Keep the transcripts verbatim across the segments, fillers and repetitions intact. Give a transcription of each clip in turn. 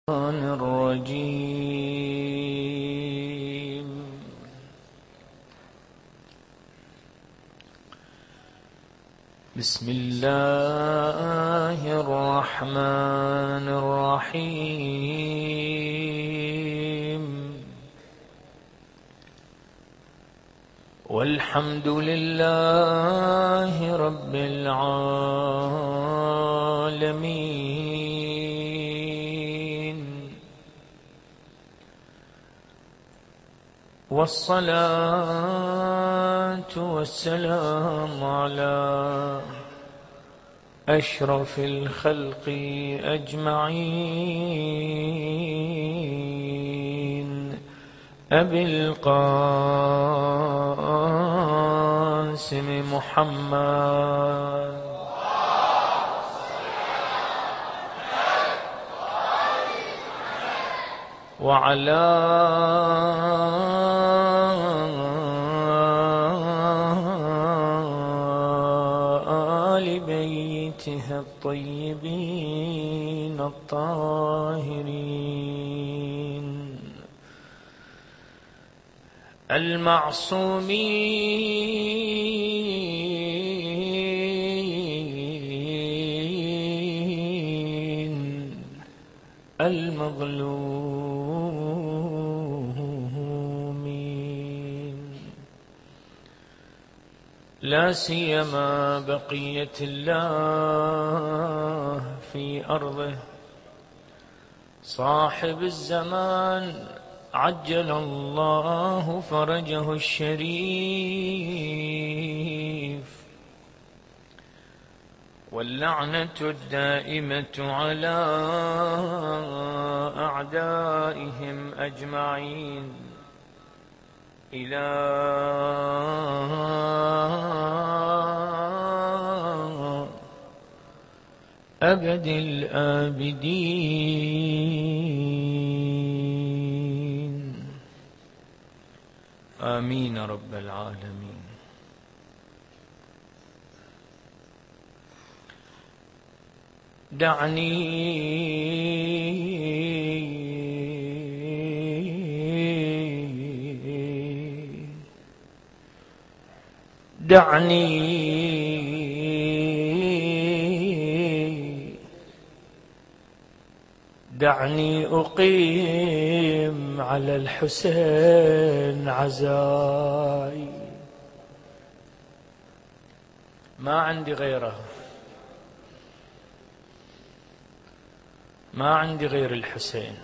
الرجيم. بسم الله الرحمن الرحيم. والحمد لله رب العالمين، والصلاة والسلام على أشرف الخلق أجمعين، أبي القاسم محمد وعلى آل بيته الطيبين الطاهرين المعصومين المظلومين، لا سيما بقية الله في أرضه، صاحب الزمان عجل الله فرجه الشريف، واللعنة الدائمة على أعدائهم أجمعين إلى أبد الآبدين، آمين رب العالمين. دعني دعني دعني أقيم على الحسين عزائي، ما عندي غيره، ما عندي غير الحسين.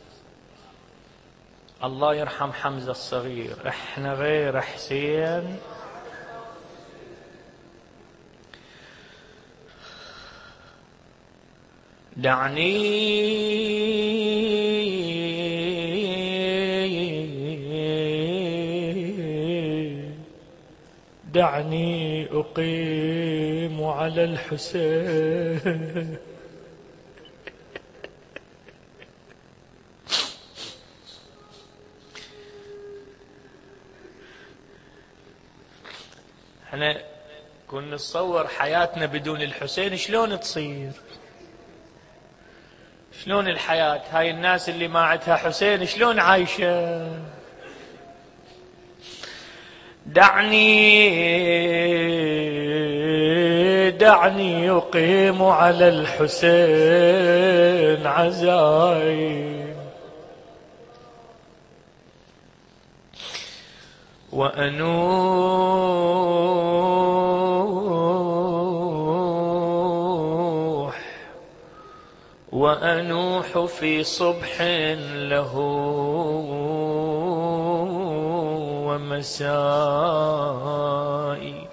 الله يرحم حمزة الصغير، احنا غير حسين دعني دعني أقيم على الحسين. احنا كنا نتصور حياتنا بدون الحسين شلون تصير، شلون الحياة، هاي الناس اللي ما عندها حسين شلون عايشة. دعني دعني يقيم على الحسين عزائي، وأنوح وأنوح في صبح له ومساء.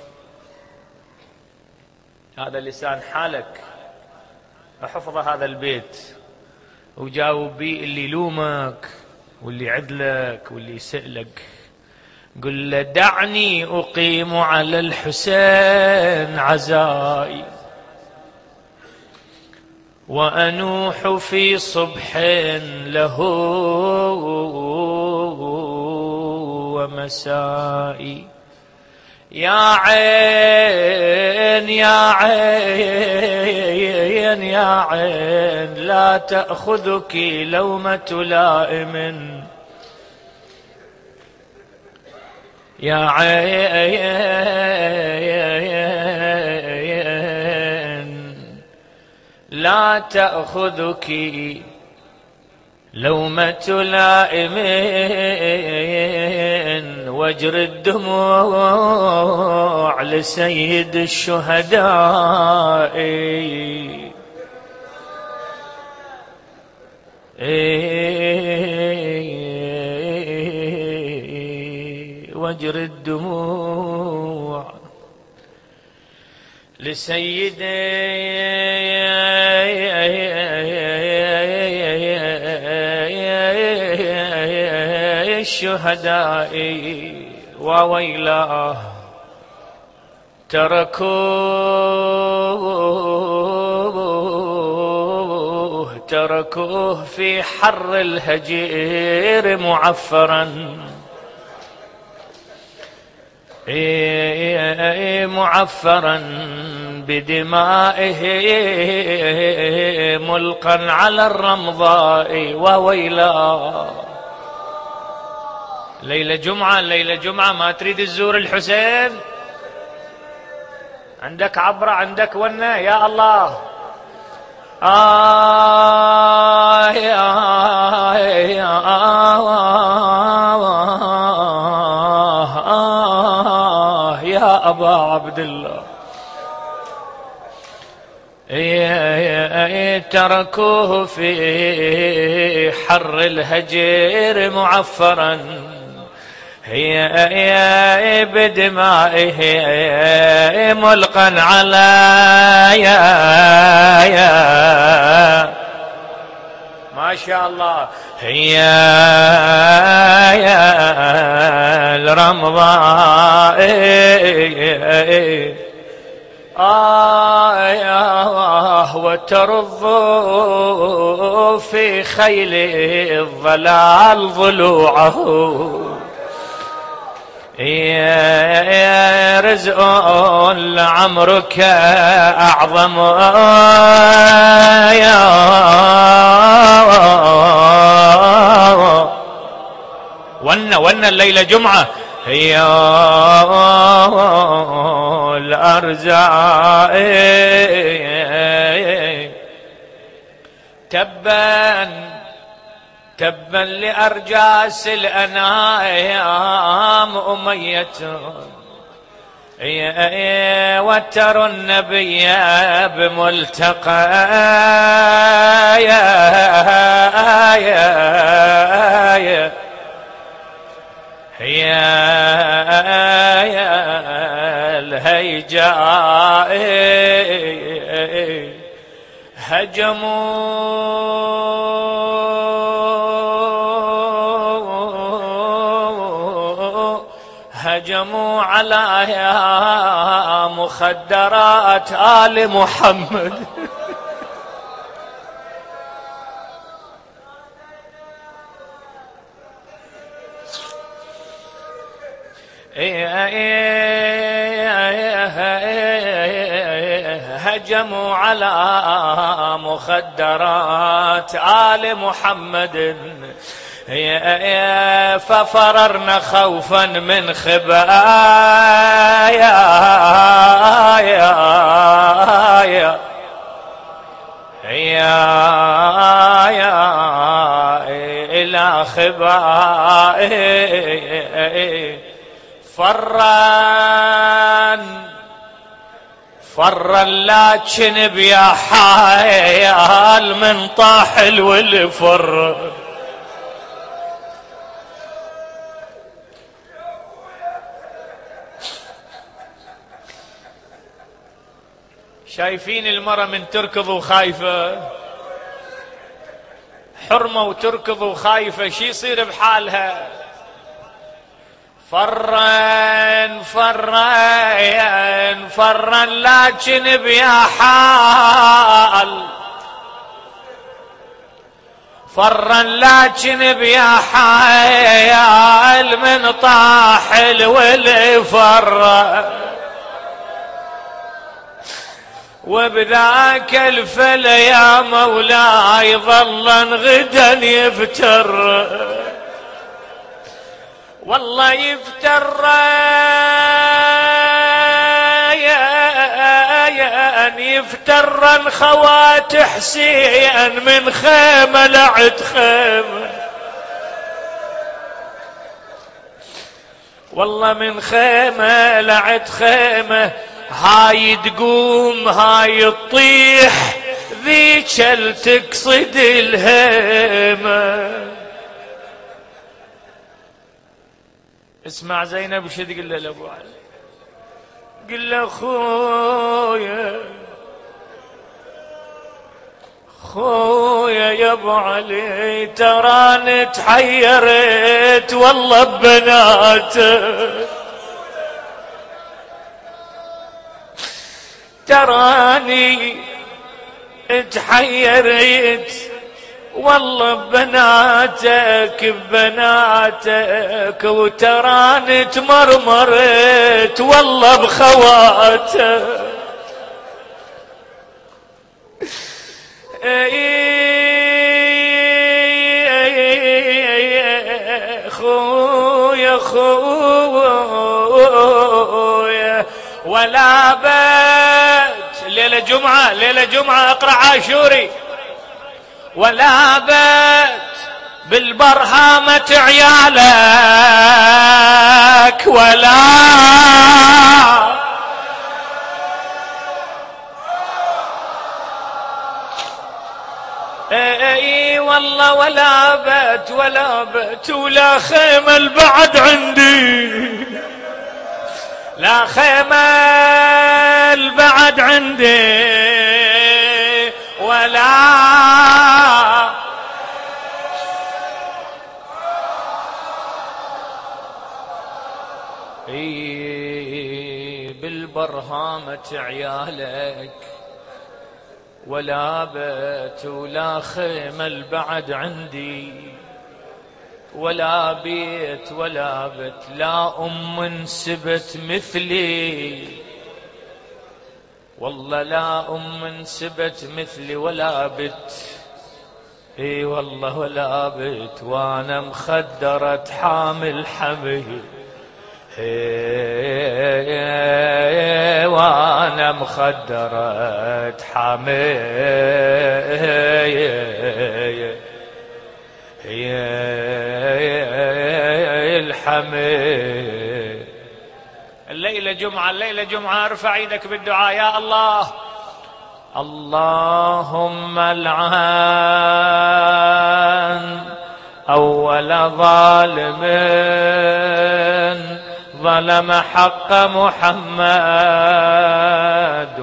هذا لسان حالك، احفظ هذا البيت وجاوب بي اللي يلومك واللي عدلك واللي يسألك. قل له دعني أقيم على الحسين عزائي، وأنوح في صبح له ومساء. يا عين يا عين يا عين لا تأخذك لومة لائم، يا عين لا تأخذك لومة لائم، واجر الدموع لسيد الشهداء، واجر الدموع لسيد الشهداء، وويلاه تركوه تركوه في حر الهجير معفرا، معفرا بدمائه ملقا على الرمضاء، وويلاه. ليلة جمعة ليلة جمعة ما تريد تزور الحسين؟ عندك عبرة عندك ونة يا الله. آه يا آه يا أبا عبد الله، تركوه في حر الهجير معفرا، هي بدمائه ملقا على يا يا ما شاء الله، هي يا الرمضاء، آه وترض في خيل الضلال ضلوعه، يا رزق لعمرك أعظم يا ون ون الليلة جمعة، هي الأرزاق تبا تبا لأرجاس الأنام أمية، وتر النبي بملتقى يا يا يا يا الهيجاء هجموا هجموا على يا مخدرات آل محمد، هجموا على مخدرات آل محمد، ففررنا خوفا من خبايا يا يا يا إلى خبائي، فران فرا لكن بيا حيال من طاح الولفر، شايفين المرأة من تركض وخايفة، حرمة وتركض وخايفة، شي يصير بحالها؟ فرن فرن فرن لكن بيا حال، فرن لكن بيا حال من طاح الولي، فر وبذاك الفل يا مولاي ظلا غدا يفتر، والله يفتر يفتر خوات حسين من خيمة لعد خيمة، والله من خيمة لعد خيمة، هاي تقوم هاي تطيح ذيك تقصد الهيمة. اسمع زينب وش تقول له لابو علي؟ قل له خويا خويا يا ابو علي تراني تحيرت والله ببناتك، تراني تحيرت والله ببناتك ببناتك، وتراني تمرمرت والله بخواتك. خويا خويا ولا بيت ليلة جمعة ليلة جمعة اقرأ عاشوري، ولا بيت بالبرهامة عيالك ولا اي والله ولا بيت ولا بيت ولا خيمة البعد عندي، لا خيمة البعد عندي ولا اي بالبرهامة عيالك، ولا بيت ولا خيمة البعد عندي، ولا بيت ولا بيت لا أم سبت مثلي، والله لا أم سبت مثلي ولا بت، اي والله ولا بت وانا مخدرة حامل حمل، وانا مخدرة حامل الحمل. الليلة جمعة الليلة جمعة ارفع ايدك بالدعاء يا الله. اللهم العن أول ظالم ظلم حق محمد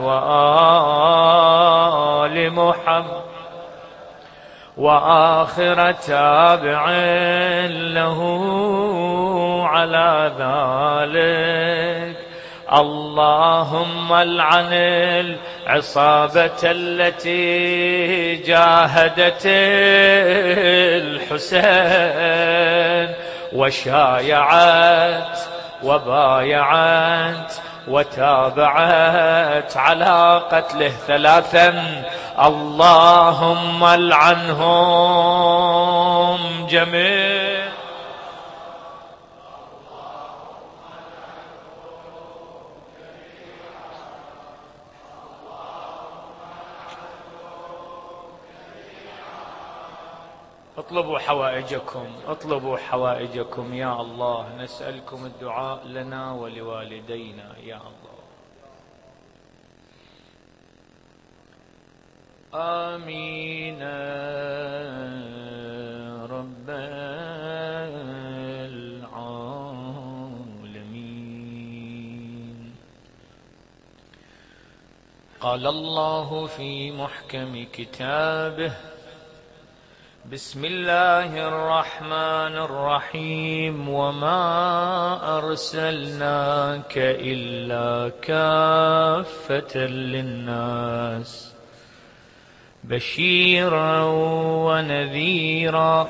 وآل محمد، وآخر تابع له على ذلك. اللهم العن العصابة التي جاهدت الحسين وشايعت وبايعت وتابعت على قتله ثلاثا. اللهم العنهم جميعا. اطلبوا حوائجكم اطلبوا حوائجكم يا الله. نسألكم الدعاء لنا ولوالدينا يا الله. آمين رب العالمين. قال الله في محكم كتابه: بسم الله الرحمن الرحيم. وما أرسلناك إلا كافة للناس بشيرا ونذيرا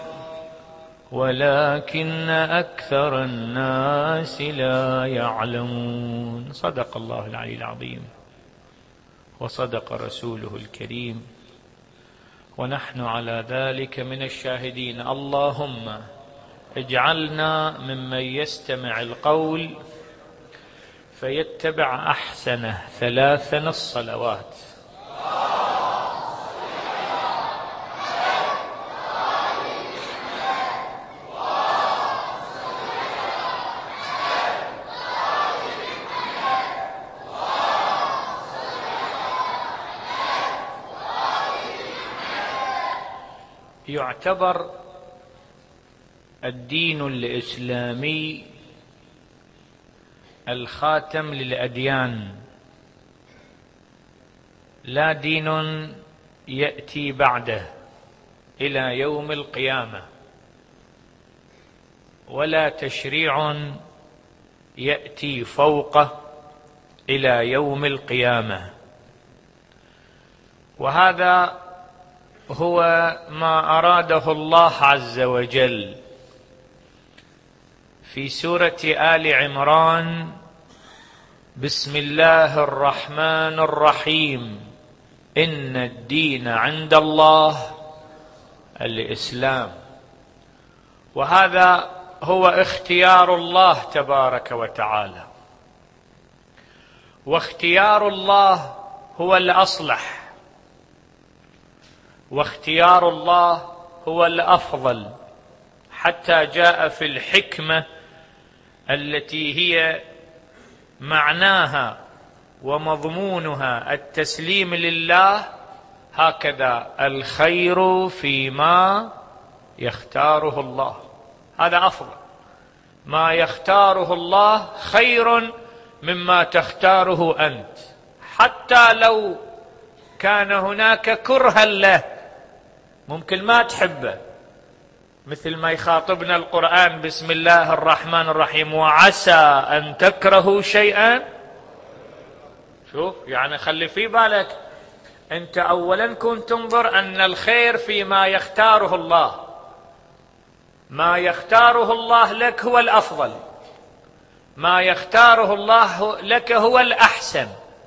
ولكن أكثر الناس لا يعلمون. صدق الله العلي العظيم. وصدق رسوله الكريم، ونحن على ذلك من الشاهدين. اللهم اجعلنا ممن يستمع القول فيتبع أحسنه. ثلاثا الصلوات. يعتبر الدين الإسلامي الخاتم للأديان، لا دين يأتي بعده إلى يوم القيامة، ولا تشريع يأتي فوقه إلى يوم القيامة. وهذا هو ما أراده الله عز وجل في سورة آل عمران: بسم الله الرحمن الرحيم، إن الدين عند الله الإسلام. وهذا هو اختيار الله تبارك وتعالى، واختيار الله هو الأصلح، واختيار الله هو الأفضل، حتى جاء في الحكمة التي هي معناها ومضمونها التسليم لله هكذا: الخير فيما يختاره الله. هذا أفضل، ما يختاره الله خير مما تختاره أنت، حتى لو كان هناك كرها له، ممكن ما تحبه، مثل ما يخاطبنا القرآن: بسم الله الرحمن الرحيم، وعسى أن تكرهوا شيئا. شوف، يعني خلي في بالك، أنت أولا كنت تنظر أن الخير فيما يختاره الله، ما يختاره الله لك هو الأفضل، ما يختاره الله لك هو الأحسن.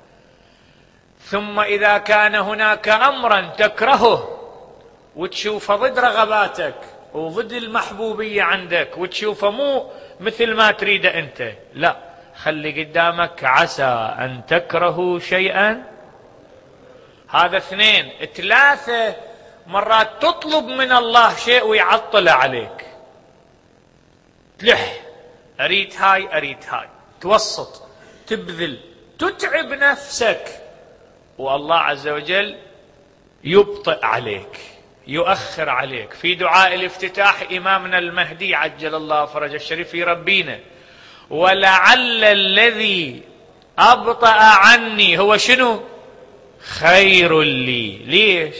ثم إذا كان هناك أمرا تكرهه وتشوفه ضد رغباتك وضد المحبوبية عندك وتشوفه مو مثل ما تريد أنت، لا، خلي قدامك عسى أن تكرهوا شيئا. هذا اثنين. ثلاثة، مرات تطلب من الله شيء ويعطل عليك، تلح، أريد هاي أريد هاي، توسط، تبذل، تتعب نفسك، والله عز وجل يبطئ عليك، يؤخر عليك. في دعاء الافتتاح إمامنا المهدي عجل الله فرج الشريف يربينا: ولعل الذي أبطأ عني هو شنو؟ خير لي. ليش؟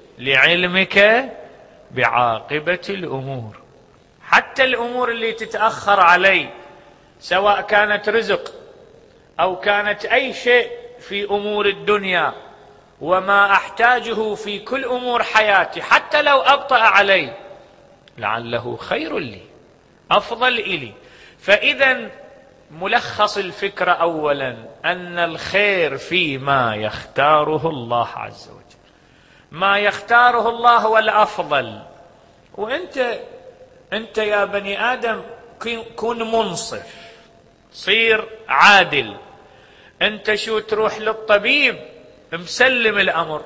لعلمك بعاقبة الأمور. حتى الأمور اللي تتأخر علي، سواء كانت رزق أو كانت أي شيء في أمور الدنيا، وما أحتاجه في كل أمور حياتي، حتى لو أبطأ علي لعله خير لي، أفضل إلي. فإذا ملخص الفكرة أولا أن الخير فيما يختاره الله عز وجل، ما يختاره الله هو الأفضل. وأنت أنت يا بني آدم كن منصف، صير عادل. أنت شو تروح للطبيب مسلم الأمر،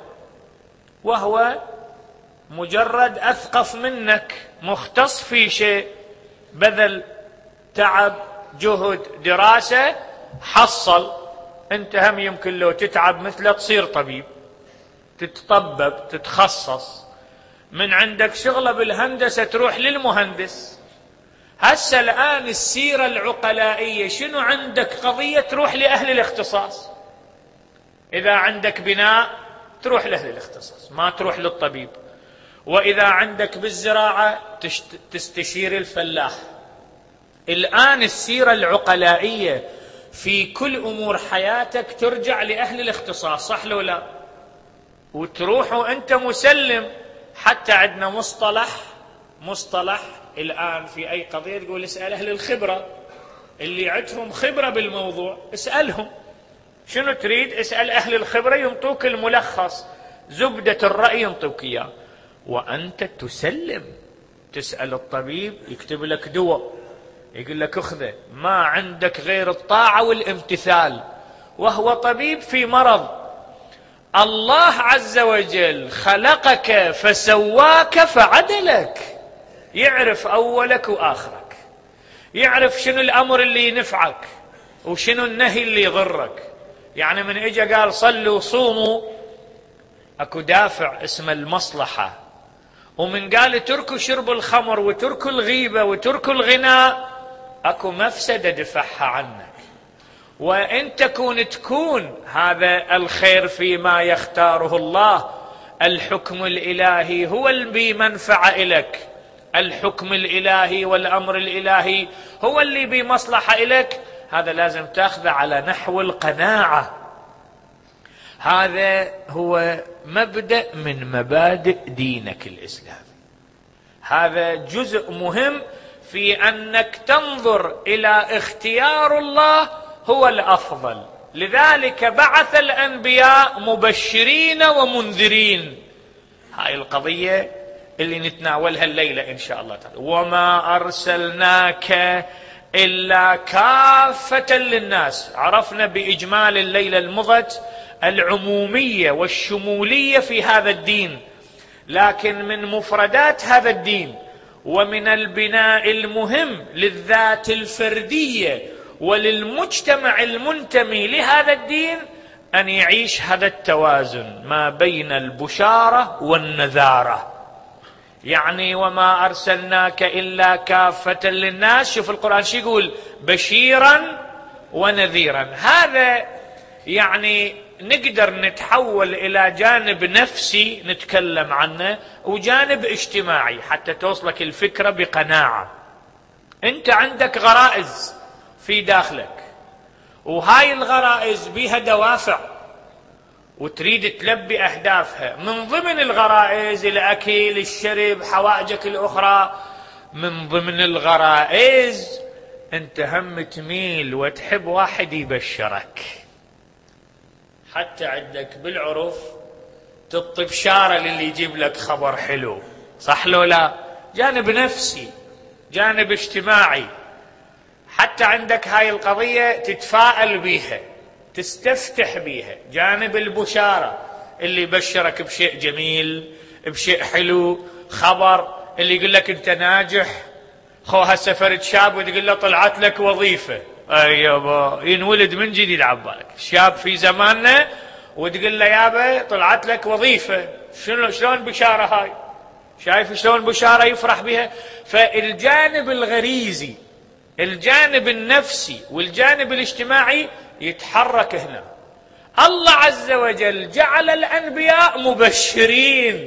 وهو مجرد أثقف منك، مختص في شيء، بذل تعب جهد دراسة حصل. أنت هم يمكن لو تتعب مثله تصير طبيب، تتطبب، تتخصص، من عندك شغلة بالهندسة تروح للمهندس. هسه الآن السيرة العقلائية شنو؟ عندك قضية تروح لأهل الاختصاص، إذا عندك بناء تروح لأهل الاختصاص، ما تروح للطبيب. وإذا عندك بالزراعة تستشير الفلاح. الآن السيرة العقلائية في كل أمور حياتك ترجع لأهل الاختصاص، صح لو لا؟ وتروح وأنت مسلم. حتى عندنا مصطلح مصطلح الآن في أي قضية تقول اسأل أهل الخبرة، اللي عندهم خبرة بالموضوع اسألهم. شنو تريد؟ اسأل أهل الخبرة ينطوك الملخص، زبدة الرأي ينطوك إياه، وأنت تسلم. تسأل الطبيب يكتب لك دواء، يقول لك اخذه، ما عندك غير الطاعة والامتثال، وهو طبيب في مرض. الله عز وجل خلقك فسواك فعدلك، يعرف أولك وآخرك، يعرف شنو الأمر اللي ينفعك وشنو النهي اللي يضرك. يعني من اجا قال صلوا صوموا، اكو دافع اسمه المصلحة، ومن قال تركوا شرب الخمر وتركوا الغيبة وتركوا الغناء، اكو مفسدة دفعها عنك. وان تكون تكون هذا الخير فيما يختاره الله، الحكم الإلهي هو اللي بمنفعة إلك، الحكم الإلهي والأمر الإلهي هو اللي بمصلحة إلك، هذا لازم تأخذه على نحو القناعة. هذا هو مبدأ من مبادئ دينك الإسلامي. هذا جزء مهم في أنك تنظر إلى اختيار الله هو الأفضل. لذلك بعث الأنبياء مبشرين ومنذرين. هاي القضية اللي نتناولها الليلة إن شاء الله تعالى. وما أرسلناك إلا كافة للناس. عرفنا بإجمال الليلة المضت العمومية والشمولية في هذا الدين، لكن من مفردات هذا الدين ومن البناء المهم للذات الفردية وللمجتمع المنتمي لهذا الدين أن يعيش هذا التوازن ما بين البشارة والنذارة. يعني وما أرسلناك إلا كافة للناس، شوف القرآن شو يقول، بشيرا ونذيرا. هذا يعني نقدر نتحول إلى جانب نفسي نتكلم عنه وجانب اجتماعي حتى توصلك الفكرة بقناعة. أنت عندك غرائز في داخلك، وهاي الغرائز بها دوافع وتريد تلبي أهدافها. من ضمن الغرائز الأكل، الشرب، حوائجك الأخرى. من ضمن الغرائز أنت هم تميل وتحب واحد يبشرك، حتى عندك بالعرف تطب شارة للي يجيب لك خبر حلو، صح لو لا؟ جانب نفسي، جانب اجتماعي. حتى عندك هاي القضية تتفائل بيها، تستفتح بيها. جانب البشارة اللي يبشرك بشيء جميل، بشيء حلو، خبر اللي يقول لك انت ناجح. خو هسه فرد شاب وتقول له طلعت لك وظيفة، اي يابا ينولد من جديد عبالك شاب في زماننا وتقول له يابا طلعت لك وظيفة. شنو شلون بشارة هاي؟ شايف شلون بشارة يفرح بها؟ فالجانب الغريزي، الجانب النفسي والجانب الاجتماعي يتحرك هنا. الله عز وجل جعل الأنبياء مبشرين،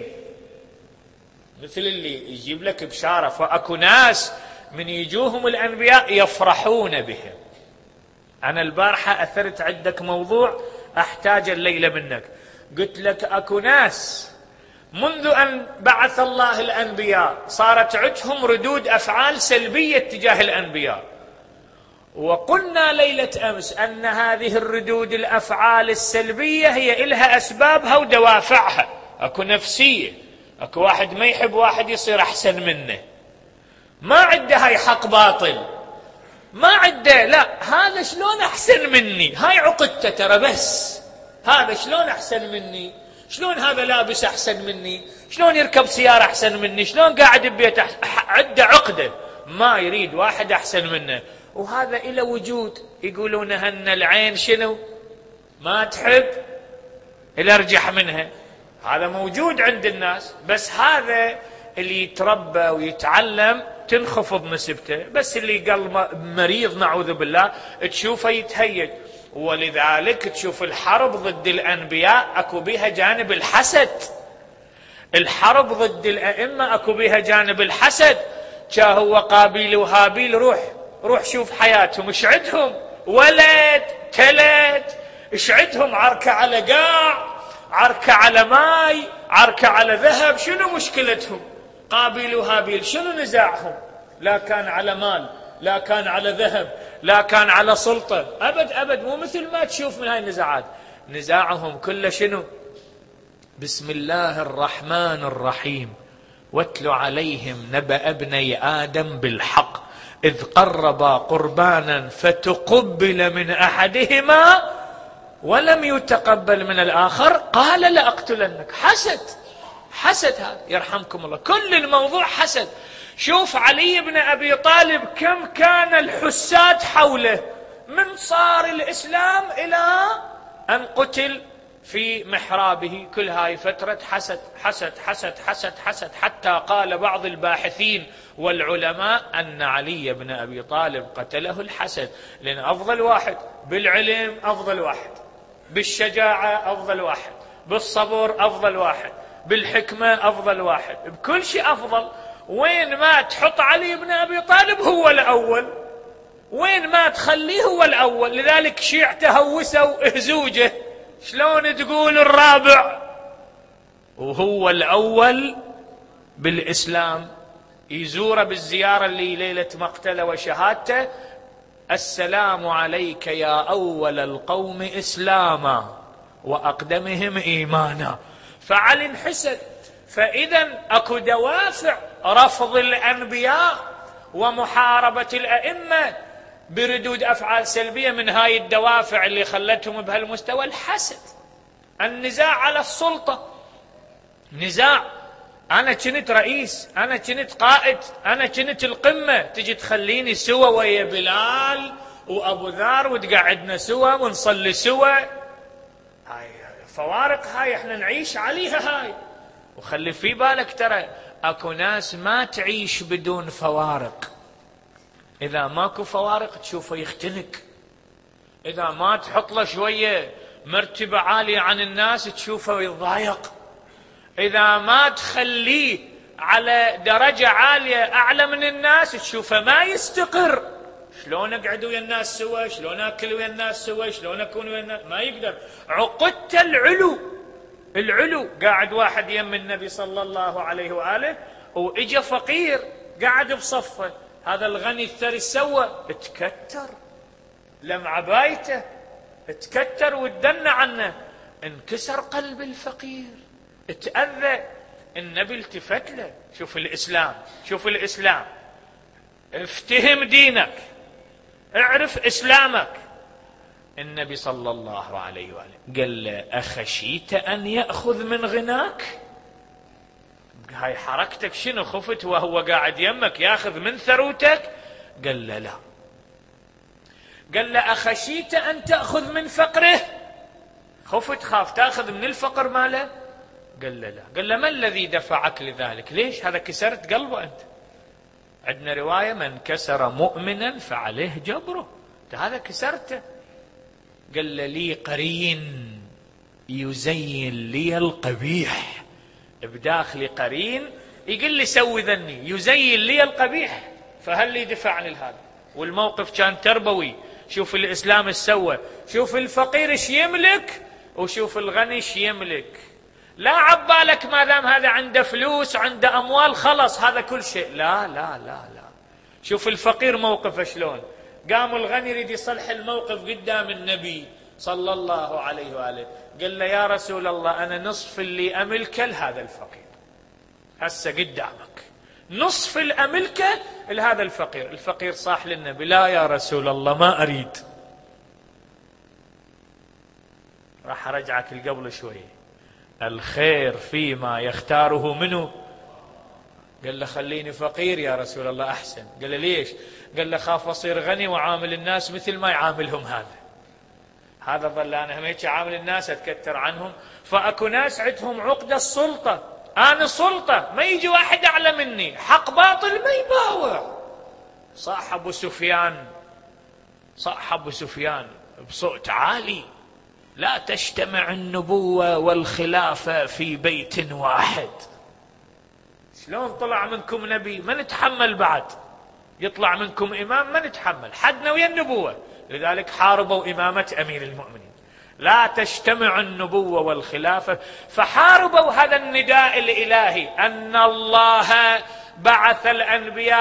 مثل اللي يجيب لك بشارة. فأكو ناس من يجوهم الأنبياء يفرحون بهم. أنا البارحة أثرت عندك موضوع أحتاج الليلة منك، قلت لك أكو ناس منذ أن بعث الله الأنبياء صارت عندهم ردود أفعال سلبية تجاه الأنبياء، وقلنا ليلة أمس أن هذه الردود الأفعال السلبية هي إلها أسبابها ودوافعها. أكو نفسية، أكو واحد ما يحب واحد يصير أحسن منه، ما عنده هاي حق باطل، ما عنده لا هذا شلون أحسن مني، هاي عقدته ترى، بس هذا شلون أحسن مني، شلون هذا لابس أحسن مني، شلون يركب سيارة أحسن مني، شلون قاعد ببيت أحسن. عنده عقدة، ما يريد واحد أحسن منه. وهذا إلى وجود. يقولون أن العين شنو ما تحب إلا أرجح منها، هذا موجود عند الناس. بس هذا اللي يتربى ويتعلم تنخفض نسبته، بس اللي قلبه مريض نعوذ بالله تشوفه يتهيج. ولذلك تشوف الحرب ضد الأنبياء أكو بها جانب الحسد، الحرب ضد الأئمة أكو بها جانب الحسد. هو قابيل وهابيل، روح روح شوف حياتهم، ايش عندهم؟ ولد تلد، ايش عندهم؟ عركة على قاع، عركة على ماي، عركة على ذهب. شنو مشكلتهم؟ قابيل وهابيل شنو نزاعهم؟ لا كان على مال، لا كان على ذهب، لا كان على سلطة، أبد أبد، مو مثل ما تشوف من هاي النزاعات. نزاعهم كله شنو؟ بسم الله الرحمن الرحيم، واتل عليهم نبأ ابني آدم بالحق إذ قربا قربانا فتقبل من أحدهما ولم يتقبل من الآخر قال لأقتلنك. حسد، حسد هذا يرحمكم الله، كل الموضوع حسد. شوف علي بن أبي طالب كم كان الحساد حوله من صار الإسلام إلى أن قتل في محرابه، كل هاي فترة حسد حسد حسد حسد حسد، حتى قال بعض الباحثين والعلماء أن علي بن أبي طالب قتله الحسد، لأن أفضل واحد بالعلم، أفضل واحد بالشجاعة، أفضل واحد بالصبر، أفضل واحد بالحكمة، أفضل واحد بكل شيء أفضل. وين ما تحط علي بن أبي طالب هو الأول، وين ما تخليه هو الأول. لذلك شيعته هوسوا اهزوجه، شلون تقول الرابع وهو الأول بالإسلام؟ يزوره بالزيارة اللي ليلة مقتله وشهادته: السلام عليك يا أول القوم إسلاما وأقدمهم إيمانا. فعلي انحسد. فإذا أكو دوافع رفض الأنبياء ومحاربة الأئمة بردود أفعال سلبية. من هاي الدوافع اللي خلتهم بهالمستوى الحسد، النزاع على السلطة، نزاع أنا كنت رئيس، أنا كنت قائد، أنا كنت القمة، تجي تخليني سوا ويا بلال وأبو ذر وتقعدنا سوا ونصلي سوا. هاي فوارق، هاي احنا نعيش عليها هاي. وخلي في بالك ترى اكو ناس ما تعيش بدون فوارق. اذا ماكو فوارق تشوفه يختنق، اذا ما تحط له شوية مرتبة عالية عن الناس تشوفه يتضايق، اذا ما تخليه على درجة عالية اعلى من الناس تشوفه ما يستقر. شلون اقعد ويا الناس سوا، شلون اكل ويا الناس سوا، شلون اكون ويا الناس، ما يقدر. عقدت العلو، العلو. قاعد واحد يم النبي صلى الله عليه وآله واجا فقير قاعد بصفه، هذا الغني الثري سوى اتكتر، لم عبايته اتكتر وتدنى عنه، انكسر قلب الفقير، اتأذى. النبي التفت له. شوف الإسلام، شوف الإسلام، افتهم دينك، اعرف إسلامك. النبي صلى الله عليه وآله قال له: أخشيت أن يأخذ من غناك؟ هاي حركتك شنو؟ خفت وهو قاعد يمك ياخذ من ثروتك؟ قال له: لا. قال له: أخشيت أن تأخذ من فقره؟ خفت، خاف تأخذ من الفقر ماله؟ قال له: لا. قال له: ما الذي دفعك لذلك؟ ليش؟ هذا كسرت قلبه أنت. عندنا رواية: من كسر مؤمنا فعليه جبره، هذا كسرته. قال له: لي قرين يزين لي القبيح، بداخلي قرين يقول لي سوي ذني، يزين لي القبيح، فهل لي دفع عن هذا؟ والموقف كان تربوي. شوف الإسلام ايش سوى، شوف الفقير ايش يملك وشوف الغني ايش يملك. لا عبالك ما دام هذا عنده فلوس عنده أموال خلص هذا كل شيء، لا لا لا لا. شوف الفقير موقفه شلون. قام الغني يريد يصلح الموقف قدام النبي صلى الله عليه وآله، قال له: يا رسول الله أنا نصف اللي أملكه لهذا الفقير، هسه قدامك نصف الأملكه لهذا الفقير. الفقير صاح للنبي: لا يا رسول الله ما أريد. راح أرجعك القبل شوية، الخير فيما يختاره منه. قال له: خليني فقير يا رسول الله أحسن. قال له: ليش؟ قال له: خاف أصير غني وعامل الناس مثل ما يعاملهم هذا، هذا ظل أنا هم هيك عامل الناس أتكتر عنهم. فأكو ناس عندهم عقدة السلطة، أنا سلطة ما يجي واحد أعلى مني، حق باطل ما يباوع. صاح أبو سفيان، صاح أبو سفيان بصوت عالي: لا تجتمع النبوة والخلافة في بيت واحد. شلون طلع منكم نبي ما نتحمل، بعد يطلع منكم إمام ما نتحمل، حدنا ويا النبوة. لذلك حاربوا إمامة أمير المؤمنين. لا تجتمع النبوة والخلافة، فحاربوا هذا النداء الإلهي أن الله بعث الأنبياء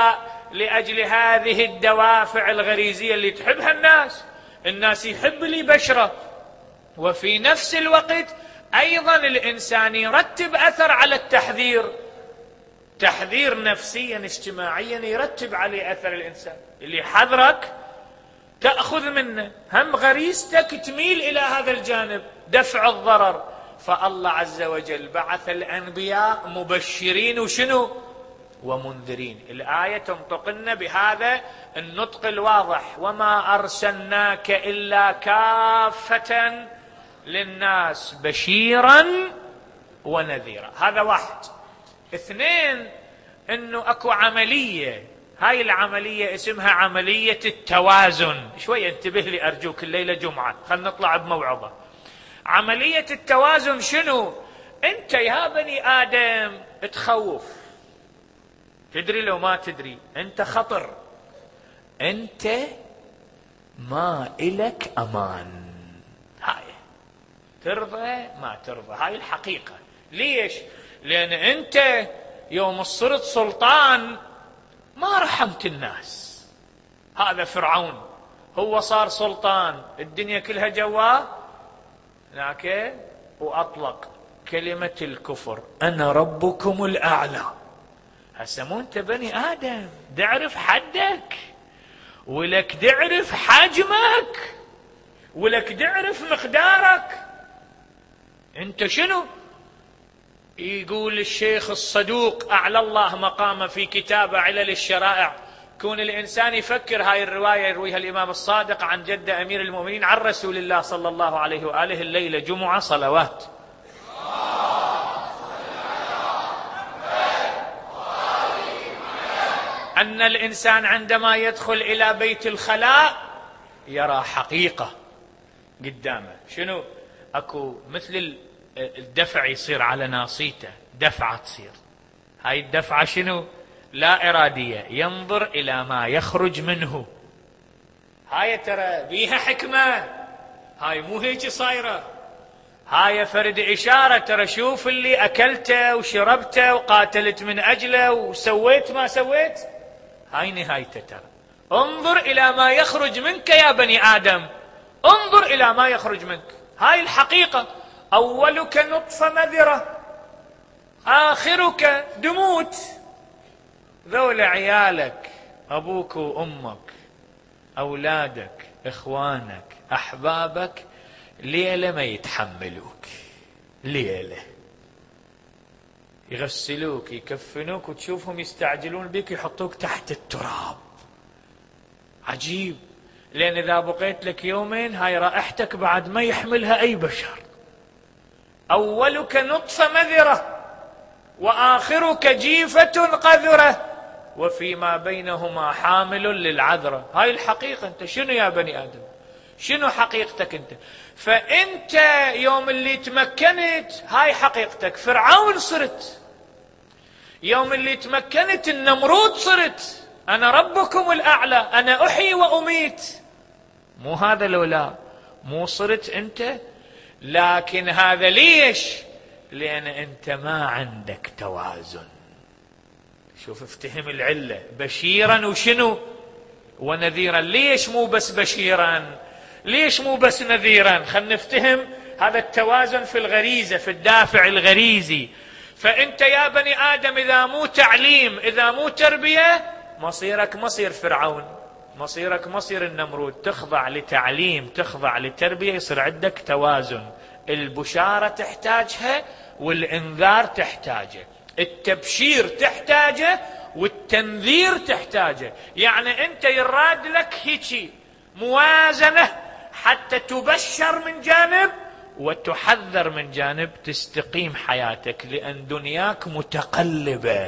لأجل هذه الدوافع الغريزية اللي تحبها الناس. الناس يحب اللي بشره، وفي نفس الوقت أيضا الإنسان يرتب أثر على التحذير، تحذير نفسيا اجتماعيا يرتب عليه أثر. الإنسان اللي حذرك تأخذ منه، هم غريزتك تميل إلى هذا الجانب، دفع الضرر. فالله عز وجل بعث الأنبياء مبشرين وشنو ومنذرين. الآية تنطقنا بهذا النطق الواضح: وما أرسلناك إلا كافة للناس بشيرا ونذيرا. هذا واحد. اثنين، انه اكو عملية، هاي العملية اسمها عملية التوازن. شوية انتبه لي أرجوك، الليلة جمعة، خلنا نطلع بموعظة. عملية التوازن شنو؟ انت يا بني آدم تخوف، تدري لو ما تدري انت خطر، انت ما إلك أمان. هاي ترضى ما ترضى، هاي الحقيقة. ليش؟ لأن أنت يوم صرت سلطان ما رحمت الناس. هذا فرعون، هو صار سلطان، الدنيا كلها جواه، لكن وأطلق كلمة الكفر: أنا ربكم الأعلى. هسه مو أنت بني آدم تعرف حدك، ولك تعرف حجمك، ولك تعرف مقدارك. انت شنو؟ يقول الشيخ الصدوق أعلى الله مقامه في كتاب علل الشرائع: كون الإنسان يفكر، هاي الرواية يرويها الإمام الصادق عن جد أمير المؤمنين عن رسول الله صلى الله عليه وآله، الليلة جمعة صلوات. أن الإنسان عندما يدخل إلى بيت الخلاء يرى حقيقة قدامه. شنو؟ أكو مثل الدفع يصير على ناصيته، دفعة تصير. هاي الدفعة شنو؟ لا إرادية، ينظر إلى ما يخرج منه. هاي ترى بيها حكمة، هاي مو هيك صايرة، هاي فرد إشارة. ترى شوف اللي أكلته وشربته وقاتلت من أجله وسويت ما سويت، هاي نهايته. ترى انظر إلى ما يخرج منك يا بني آدم، انظر إلى ما يخرج منك. هاي الحقيقة. أولك نطفة مذرة، آخرك دموت. ذول عيالك، أبوك وأمك، أولادك، إخوانك، أحبابك، ليلة ما يتحملوك، ليلة يغسلوك يكفنوك وتشوفهم يستعجلون بك يحطوك تحت التراب. عجيب، لأن إذا بقيت لك يومين هاي رائحتك بعد ما يحملها أي بشر. أولك نطفة مذرة وآخرك جيفة قذرة وفيما بينهما حامل للعذرة. هاي الحقيقة. أنت شنو يا بني آدم؟ شنو حقيقتك أنت؟ فأنت يوم اللي تمكنت هاي حقيقتك، فرعون صرت. يوم اللي تمكنت النمرود صرت. أنا ربكم الأعلى، أنا أحيي وأميت. مو هذا لولا مو صرت أنت. لكن هذا ليش؟ لأن أنت ما عندك توازن. شوف افتهم العلة، بشيرا وشنو ونذيرا. ليش مو بس بشيرا؟ ليش مو بس نذيرا؟ خلنا نفتهم هذا التوازن في الغريزة، في الدافع الغريزي. فأنت يا بني آدم إذا مو تعليم، إذا مو تربية، مصيرك مصير فرعون، مصيرك مصير النمرود. تخضع لتعليم، تخضع لتربية، يصير عندك توازن. البشارة تحتاجها والإنذار تحتاجه، التبشير تحتاجه والتنذير تحتاجه. يعني أنت يراد لك هيك موازنة حتى تبشر من جانب وتحذر من جانب، تستقيم حياتك. لأن دنياك متقلبة،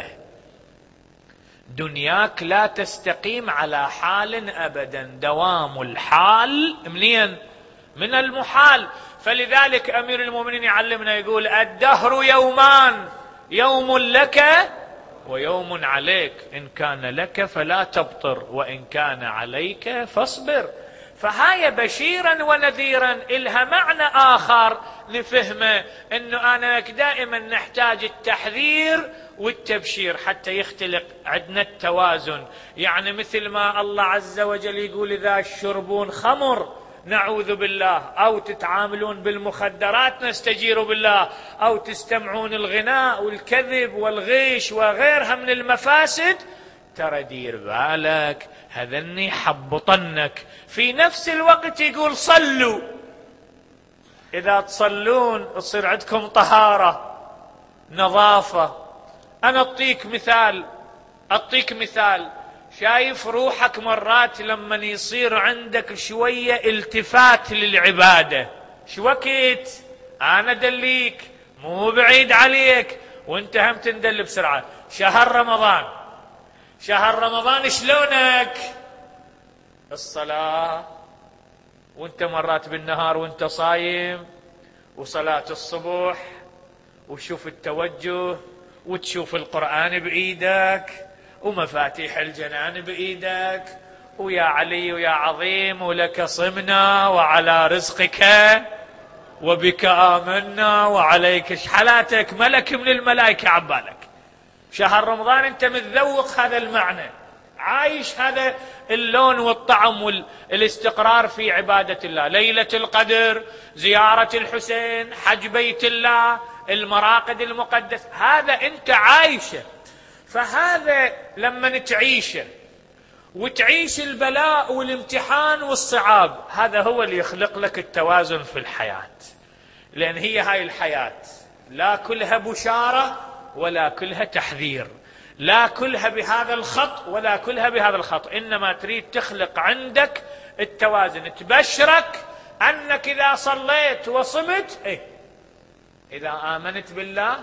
دنياك لا تستقيم على حال أبدا. دوام الحال منين؟ من المحال. فلذلك أمير المؤمنين يعلمنا يقول: الدهر يومان، يوم لك ويوم عليك، إن كان لك فلا تبطر، وإن كان عليك فاصبر. فهاي بشيرا ونذيرا إلها معنى آخر نفهمه، أنه أنا دائما نحتاج التحذير والتبشير حتى يختلق عندنا التوازن. يعني مثل ما الله عز وجل يقول إذا تشربون خمر نعوذ بالله، أو تتعاملون بالمخدرات نستجير بالله، أو تستمعون الغناء والكذب والغش وغيرها من المفاسد، ترى دير بالك هذني حبطنك. في نفس الوقت يقول صلوا، إذا تصلون تصير عندكم طهارة نظافة. أنا أعطيك مثال أعطيك مثال شايف روحك مرات لما يصير عندك شوية التفات للعبادة، شو وقت أنا دليك مو بعيد عليك وانت هم تندل بسرعة. شهر رمضان شهر رمضان شلونك؟ الصلاة، وانت مرات بالنهار وانت صايم، وصلاة الصبح، وشوف التوجه، وتشوف القرآن بإيدك، ومفاتيح الجنان بإيدك، ويا علي ويا عظيم ولك صمنا وعلى رزقك وبك آمنا وعليك شحلاتك، ملك من الملائكة عبالك. شهر رمضان انت متذوق هذا المعنى، عايش هذا اللون والطعم والاستقرار في عبادة الله. ليلة القدر، زيارة الحسين، حج بيت الله، المراقد المقدس، هذا انت عايشه. فهذا لما تعيشه وتعيش البلاء والامتحان والصعاب، هذا هو اللي يخلق لك التوازن في الحياة. لأن هي هاي الحياة لا كلها بشارة ولا كلها تحذير، لا كلها بهذا الخط ولا كلها بهذا الخط، إنما تريد تخلق عندك التوازن، تبشرك أنك إذا صليت وصمت، إيه إذا آمنت بالله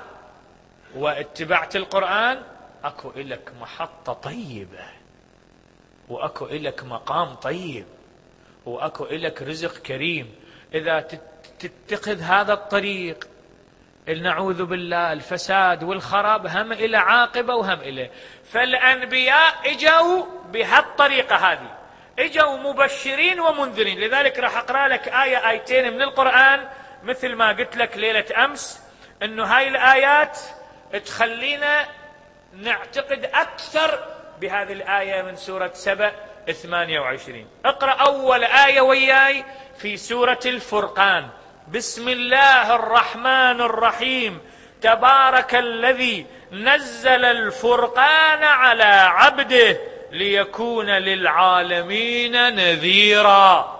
واتبعت القرآن أكو إلك محطة طيبة، وأكو إلك مقام طيب، وأكو إلك رزق كريم. إذا تتخذ هذا الطريق، نعوذ بالله الفساد والخراب هم إلى عاقبة وهم إلى. فالأنبياء إجوا بهالطريقة هذه، إجوا مبشرين ومنذرين. لذلك راح أقرأ لك آية آيتين من القرآن، مثل ما قلت لك ليلة أمس، أنه هاي الآيات تخلينا نعتقد أكثر بهذه الآية من سورة سبأ ثمانية وعشرين. اقرأ أول آية وياي في سورة الفرقان. بسم الله الرحمن الرحيم. تبارك الذي نزل الفرقان على عبده ليكون للعالمين نذيرا.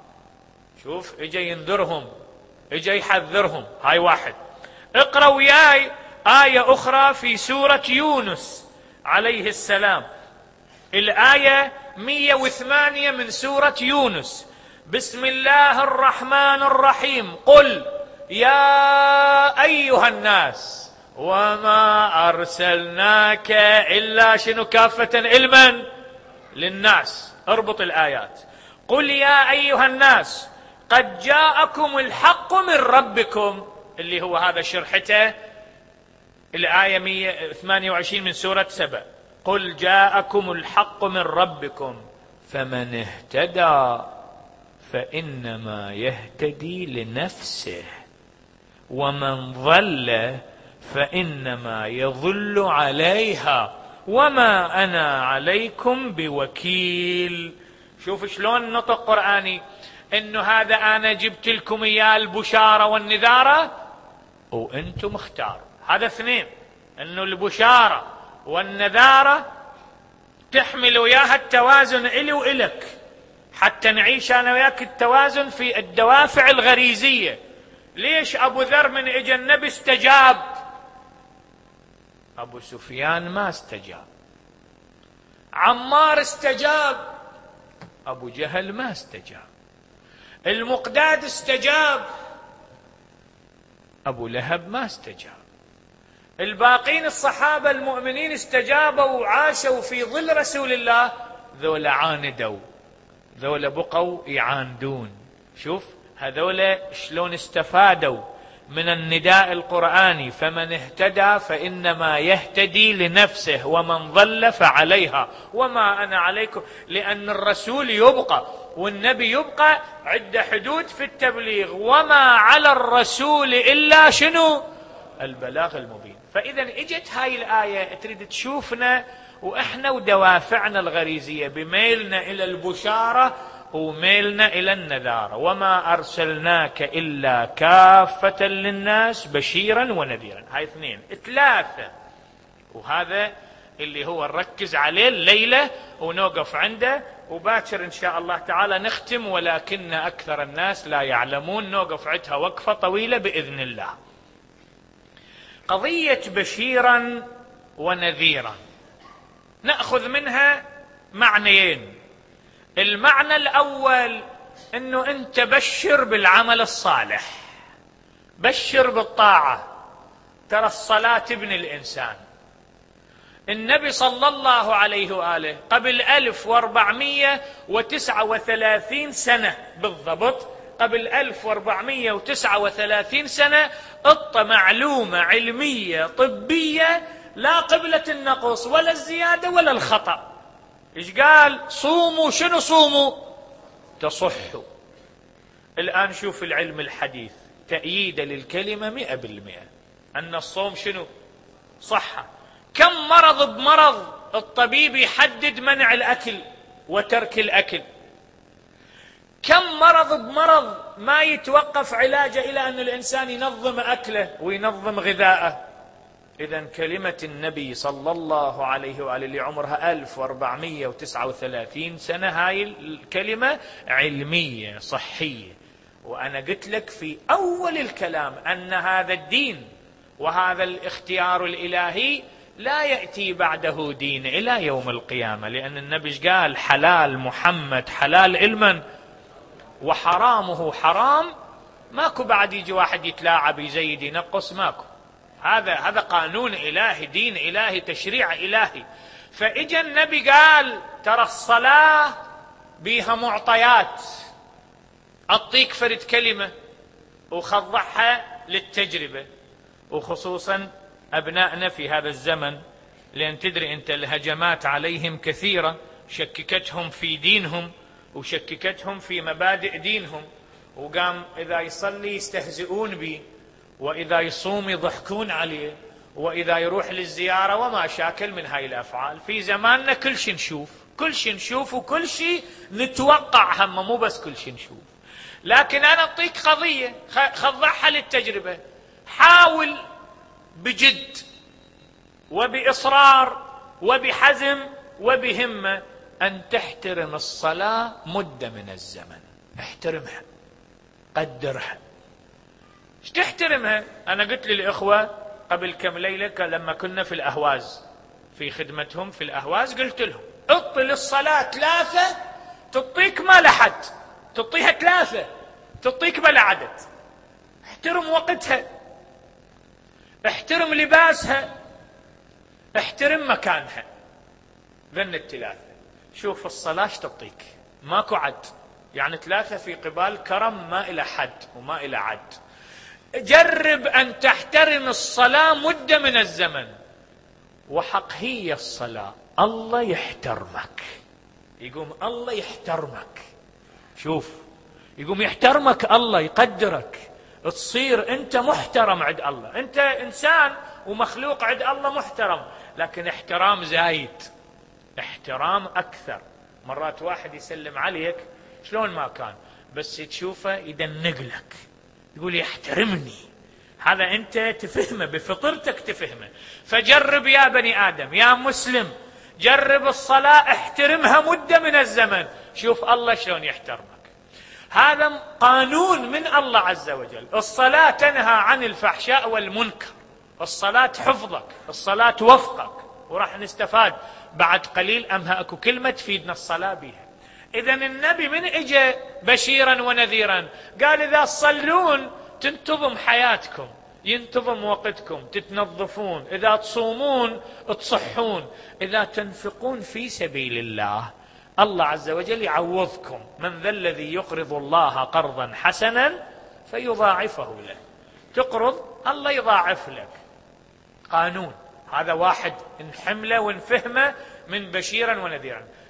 شوف، اجى ينذرهم، اجى يحذرهم. هاي واحد. اقرأ وياي آية أخرى في سورة يونس عليه السلام، الآية مئة وثمانية من سورة يونس. بسم الله الرحمن الرحيم. قل يا أيها الناس وما أرسلناك إلا شنو كافة علما للناس. اربط الآيات. قل يا أيها الناس قد جاءكم الحق من ربكم، اللي هو هذا شرحته الآية مئة وثمانية وعشرين من سورة سبأ. قل جاءكم الحق من ربكم فمن اهتدى فإنما يهتدي لنفسه ومن ضل فإنما يضل عليها وما أنا عليكم بوكيل. شوف شلون نطق قرآني، إنه هذا أنا جبت لكم إياه البشارة والنذارة وأنتم اختاروا. هذا اثنين، إنه البشارة والنذارة تحمل وياها التوازن إلي وإلك، حتى نعيش أنا وياك التوازن في الدوافع الغريزية. ليش أبو ذر من إجا النبي استجاب؟ أبو سفيان ما استجاب. عمار استجاب، أبو جهل ما استجاب. المقداد استجاب، أبو لهب ما استجاب. الباقين الصحابة المؤمنين استجابوا وعاشوا في ظل رسول الله، ذولا عاندوا، ذولا بقوا يعاندون. شوف هذولا شلون استفادوا من النداء القرآني. فمن اهتدى فإنما يهتدي لنفسه ومن ضل فعليها وما أنا عليكم. لأن الرسول يبقى والنبي يبقى عنده حدود في التبليغ، وما على الرسول إلا شنو؟ البلاغ المبين. فإذا اجت هاي الآية تريد تشوفنا وإحنا ودوافعنا الغريزية بميلنا إلى البشارة وميلنا إلى النذارة. وما أرسلناك إلا كافة للناس بشيرا ونذيرا. هاي اثنين. ثلاثة، وهذا اللي هو نركز عليه الليلة ونوقف عنده، وباكر إن شاء الله تعالى نختم، ولكن أكثر الناس لا يعلمون، نوقف عندها وقفة طويلة بإذن الله. قضية بشيرا ونذيرا نأخذ منها معنيين. المعنى الأول أنه أنت بشر بالعمل الصالح، بشر بالطاعة. ترى الصلاة ابن الإنسان. النبي صلى الله عليه وآله قبل ألف واربعمية وتسعة وثلاثين سنة بالضبط، قبل ألف واربعمية وتسعة وثلاثين سنة اعطى معلومة علمية طبية لا قبلة النقص ولا الزيادة ولا الخطأ. إيش قال؟ صوموا. شنو صوموا؟ تصحوا. الآن شوف العلم الحديث تأييد للكلمة مئة بالمئة أن الصوم شنو؟ صحة. كم مرض بمرض الطبيب يحدد منع الأكل وترك الأكل، كم مرض بمرض ما يتوقف علاجه إلى أن الإنسان ينظم أكله وينظم غذاءه. إذن كلمة النبي صلى الله عليه وآله اللي عمرها ألف واربعمية وتسعة وثلاثين سنة، هاي الكلمة علمية صحية. وأنا قلت لك في أول الكلام أن هذا الدين وهذا الاختيار الإلهي لا يأتي بعده دين إلى يوم القيامة، لأن النبي قال حلال محمد حلال علما وحرامه حرام. ماكو بعد يجي واحد يتلاعب يزيد ينقص، ماكو. هذا هذا قانون إلهي، دين إلهي، تشريع إلهي. فإجا النبي قال ترى الصلاة بيها معطيات. أعطيك فرد كلمة وخضعها للتجربة، وخصوصا أبنائنا في هذا الزمن، لأن تدري أنت الهجمات عليهم كثيرة، شككتهم في دينهم وشككتهم في مبادئ دينهم، وقام إذا يصلي يستهزئون به، وإذا يصوم يضحكون عليه، وإذا يروح للزيارة وما شاكل من هاي الأفعال. في زماننا كل شيء نشوف، كل شيء نشوف وكل شيء نتوقع هم، مو بس كل شيء نشوف. لكن أنا أعطيك قضية خضعها للتجربة. حاول بجد وبإصرار وبحزم وبهمة أن تحترم الصلاة مدة من الزمن. احترمها، قدرها. ايش تحترمها؟ أنا قلت للإخوة قبل كم ليلة لما كنا في الأهواز في خدمتهم في الأهواز، قلت لهم اطل الصلاة ثلاثة تعطيك ما لحد، تعطيها ثلاثة تعطيك بلا عدد. احترم وقتها، احترم لباسها، احترم مكانها. ذن الثلاثة. شوف الصلاة ايش تعطيك، ماكو عد، يعني ثلاثة في قبال كرم ما إلى حد وما إلى عد. جرب أن تحترم الصلاة مدة من الزمن. وحق هي الصلاة الله يحترمك، يقوم الله يحترمك. شوف، يقوم يحترمك الله، يقدرك، تصير أنت محترم عند الله. أنت إنسان ومخلوق عند الله محترم، لكن احترام زايد، احترام أكثر. مرات واحد يسلم عليك شلون ما كان، بس تشوفه يدنق لك، يقول يحترمني. هذا أنت تفهمه بفطرتك، تفهمه. فجرب يا بني آدم، يا مسلم، جرب الصلاة، احترمها مدة من الزمن، شوف الله شلون يحترمك. هذا قانون من الله عز وجل. الصلاة تنهى عن الفحشاء والمنكر، الصلاة حفظك، الصلاة وفقك. وراح نستفاد بعد قليل أمها أكو كلمة تفيدنا الصلاة بها. إذن النبي من إجا بشيرا ونذيرا قال إذا تصلون تنتظم حياتكم، ينتظم وقتكم، تتنظفون، إذا تصومون تصحون، إذا تنفقون في سبيل الله الله عز وجل يعوضكم. من ذا الذي يقرض الله قرضا حسنا فيضاعفه له. تقرض الله يضاعف لك. قانون هذا واحد نحمله ونفهمه من بشيرا ونذيرا.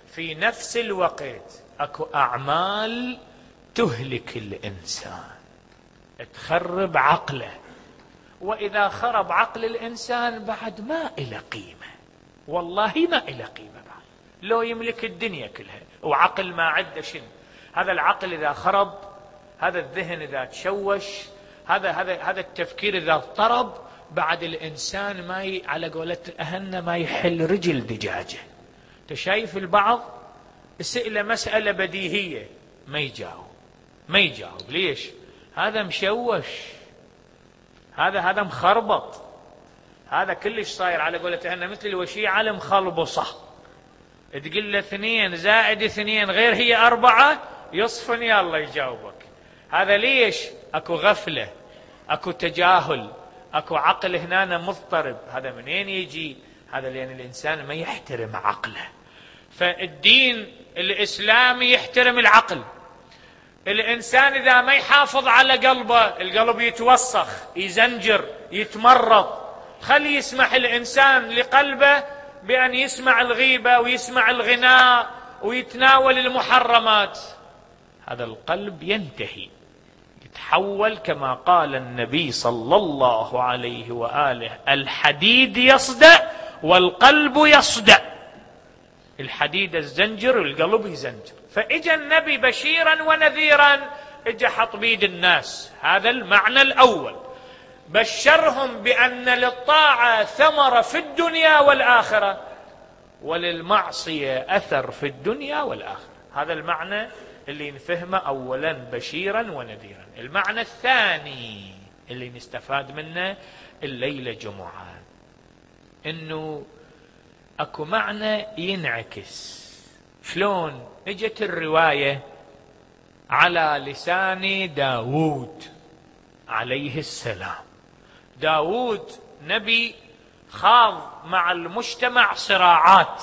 في نفس الوقت اكو اعمال تهلك الانسان، تخرب عقله، واذا خرب عقل الانسان بعد ما إلى قيمه، والله ما إلى قيمه بعد، لو يملك الدنيا كلها وعقل ما عنده شنو. هذا العقل اذا خرب، هذا الذهن اذا تشوش، هذا هذا هذا التفكير اذا اضطرب، بعد الانسان ما ي... على قولة اهلنا ما يحل رجل دجاجه. انت شايف البعض سئله مساله بديهيه ما يجاوب، ما يجاوب ليش؟ هذا مشوش، هذا هذا مخربط، هذا كلش صاير على قولة اهلنا مثل الوشيعه المخلبصه. تقول له اثنين زائد اثنين غير هي اربعه يصفن يلا يجاوبك. هذا ليش؟ اكو غفله، اكو تجاهل، اكو عقل هنا مضطرب. هذا منين يجي؟ هذا لان الانسان ما يحترم عقله. فالدين الاسلامي يحترم العقل. الانسان اذا ما يحافظ على قلبه، القلب يتوسخ، يزنجر، يتمرض. خلي يسمح الانسان لقلبه بان يسمع الغيبه ويسمع الغناء ويتناول المحرمات، هذا القلب ينتهي، يتحول كما قال النبي صلى الله عليه وآله: الحديد يصدأ والقلب يصدأ. الحديد الزنجر والقلب يزنجر. فإجا النبي بشيرا ونذيرا، إجا حط بيد الناس. هذا المعنى الأول، بشرهم بأن للطاعة ثمرة في الدنيا والآخرة، وللمعصية أثر في الدنيا والآخرة. هذا المعنى اللي نفهمه أولا، بشيرا ونذيرا. المعنى الثاني اللي نستفاد منه الليلة جمعة، إنه أكو معنى ينعكس. شلون؟ اجت الرواية على لسان داود عليه السلام. داود نبي خاض مع المجتمع صراعات،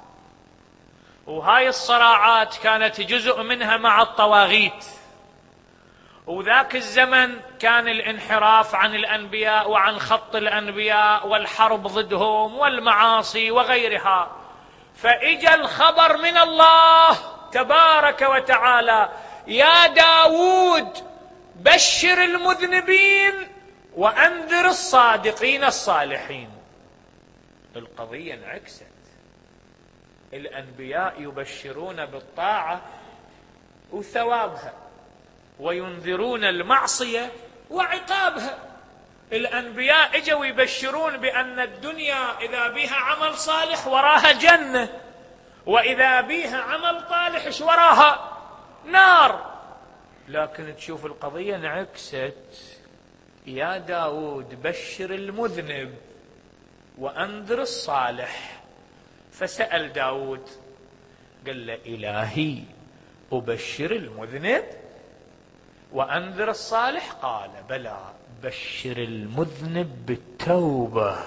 وهاي الصراعات كانت جزء منها مع الطواغيت. وذاك الزمن كان الانحراف عن الأنبياء وعن خط الأنبياء والحرب ضدهم والمعاصي وغيرها. فإجا الخبر من الله تبارك وتعالى: يا داود بشر المذنبين وأنذر الصادقين الصالحين. القضية انعكست. الأنبياء يبشرون بالطاعة وثوابها، وينذرون المعصية وعقابها. الأنبياء اجوا يبشرون بأن الدنيا إذا بها عمل صالح وراها جنة، وإذا بها عمل طالح ايش وراها؟ نار. لكن تشوف القضية انعكست: يا داود بشر المذنب وأنذر الصالح. فسأل داود قال له: إلهي أبشر المذنب وأنذر الصالح؟ قال: بلى، بشر المذنب بالتوبة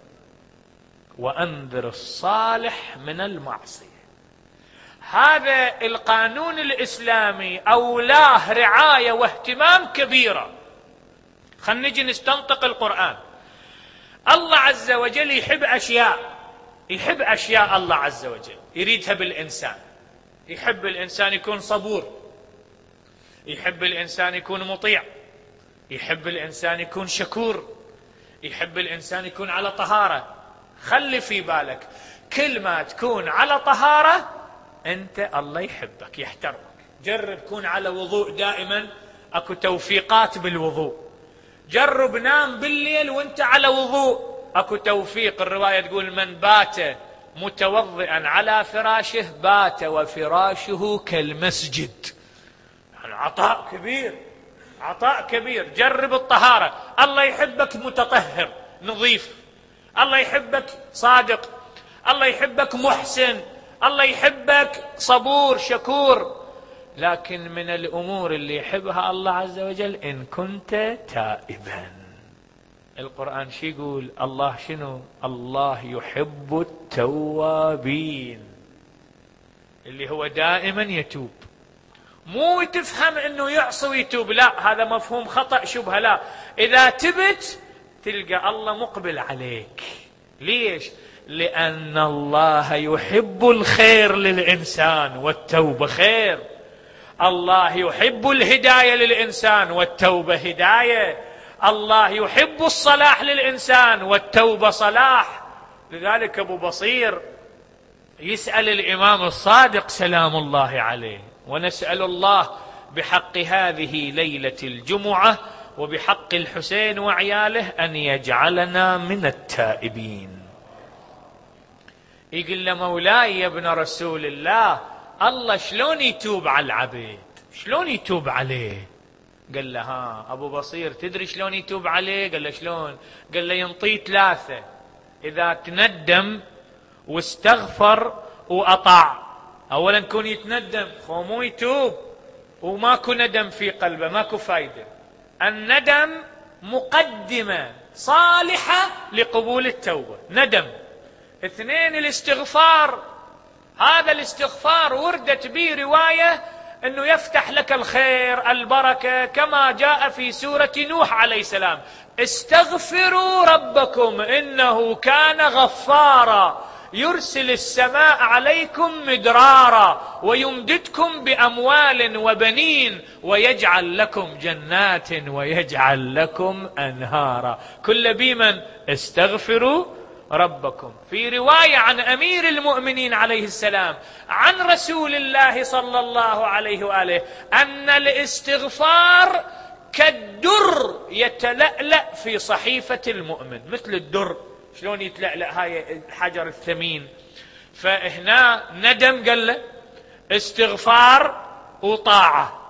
وأنذر الصالح من المعصية. هذا القانون الإسلامي أولاه رعاية واهتمام كبيرة. خلينا نجي نستنطق القرآن. الله عز وجل يحب أشياء، يحب أشياء الله عز وجل يريدها بالإنسان. يحب الإنسان يكون صبور، يحب الإنسان يكون مطيع، يحب الإنسان يكون شكور، يحب الإنسان يكون على طهارة. خلي في بالك، كل ما تكون على طهارة أنت الله يحبك يحترمك. جرب كون على وضوء دائما، أكو توفيقات بالوضوء. جرب نام بالليل وانت على وضوء، أكو توفيق. الرواية تقول: من بات متوضئا على فراشه بات وفراشه كالمسجد. يعني عطاء كبير، عطاء كبير. جرب الطهارة، الله يحبك متطهر نظيف، الله يحبك صادق، الله يحبك محسن، الله يحبك صبور شكور. لكن من الأمور اللي يحبها الله عز وجل إن كنت تائبا. القرآن شو يقول؟ الله شنو؟ الله يحب التوابين، اللي هو دائما يتوب. مو تفهم انه يعصي ويتوب، لا، هذا مفهوم خطأ شبهة. لا، اذا تبت تلقى الله مقبل عليك. ليش؟ لأن الله يحب الخير للإنسان والتوبة خير. الله يحب الهداية للإنسان والتوبة هداية. الله يحب الصلاح للإنسان والتوبة صلاح. لذلك أبو بصير يسأل الإمام الصادق سلام الله عليه، ونسأل الله بحق هذه ليلة الجمعة وبحق الحسين وعياله أن يجعلنا من التائبين. يقول له مولاي يا ابن رسول الله، الله شلون يتوب على العبد؟ شلون يتوب عليه؟ قال له ها أبو بصير تدري شلون يتوب عليه؟ قال له شلون؟ قال له ينطيه ثلاثة: إذا تندم واستغفر وأطاع. أولا كون يتندم، خو مو يتوب وماكو ندم في قلبه، ماكو فايدة. الندم مقدمة صالحة لقبول التوبة، ندم. اثنين الاستغفار، هذا الاستغفار وردت به رواية أنه يفتح لك الخير البركة، كما جاء في سورة نوح عليه السلام: استغفروا ربكم إنه كان غفارا يرسل السماء عليكم مدرارا ويمددكم بأموال وبنين ويجعل لكم جنات ويجعل لكم أنهارا. كل بمن استغفروا ربكم. في رواية عن أمير المؤمنين عليه السلام عن رسول الله صلى الله عليه وآله أن الاستغفار كالدر يتلألأ في صحيفة المؤمن، مثل الدر شلون يتلألأ هاي الحجر الثمين. فهنا ندم قال له، استغفار وطاعة،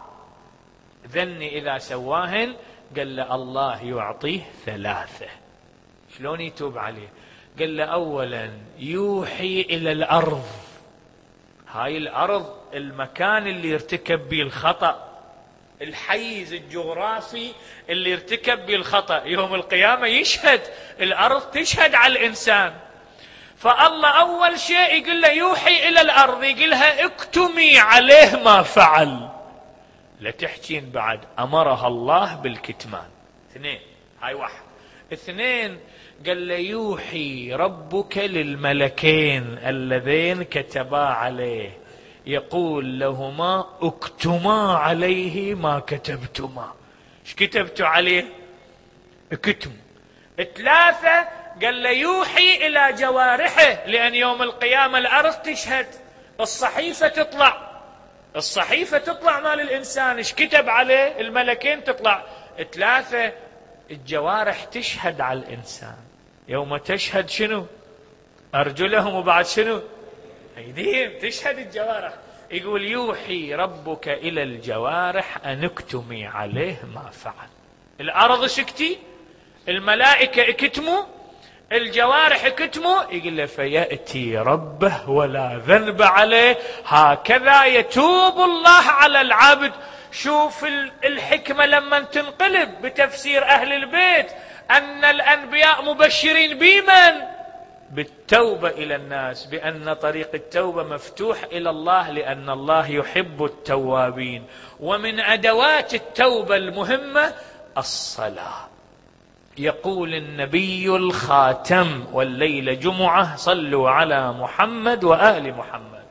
ذني إذا سواهن قال له الله يعطيه ثلاثة. شلون يتوب عليه؟ قال له أولا يوحي إلى الأرض، هاي الأرض المكان اللي ارتكب به الخطأ، الحيز الجغرافي اللي ارتكب به الخطأ، يوم القيامة يشهد، الأرض تشهد على الإنسان. فالله أول شيء يقول له يوحي إلى الأرض، يقولها اكتمي عليه ما فعل. لا تحكين بعد أمرها الله بالكتمان. اثنين، هاي واحد. اثنين قال له يوحي ربك للملكين اللذين كتبا عليه، يقول لهما اكتما عليه ما كتبتما. ايش كتبتوا عليه؟ اكتم. ثلاثة قال له يوحي إلى جوارحه، لأن يوم القيامة الأرض تشهد، الصحيفة تطلع، الصحيفة تطلع مال الإنسان، ايش كتب عليه؟ الملكين تطلع. ثلاثة الجوارح تشهد على الإنسان، يوم تشهد شنو؟ أرجلهم، وبعد شنو؟ أيديهم، تشهد الجوارح. يقول يوحي ربك إلى الجوارح أن اكتمي عليه ما فعل. الأرض سكتي، الملائكة اكتموا، الجوارح اكتموا. يقول له فيأتي ربه ولا ذنب عليه. هكذا يتوب الله على العبد. شوف الحكمة لما تنقلب بتفسير أهل البيت، أن الأنبياء مبشرين بمن؟ بالتوبة إلى الناس، بأن طريق التوبة مفتوح إلى الله، لأن الله يحب التوابين. ومن أدوات التوبة المهمة الصلاة. يقول النبي الخاتم والليلة جمعة: صلوا على محمد وآل محمد.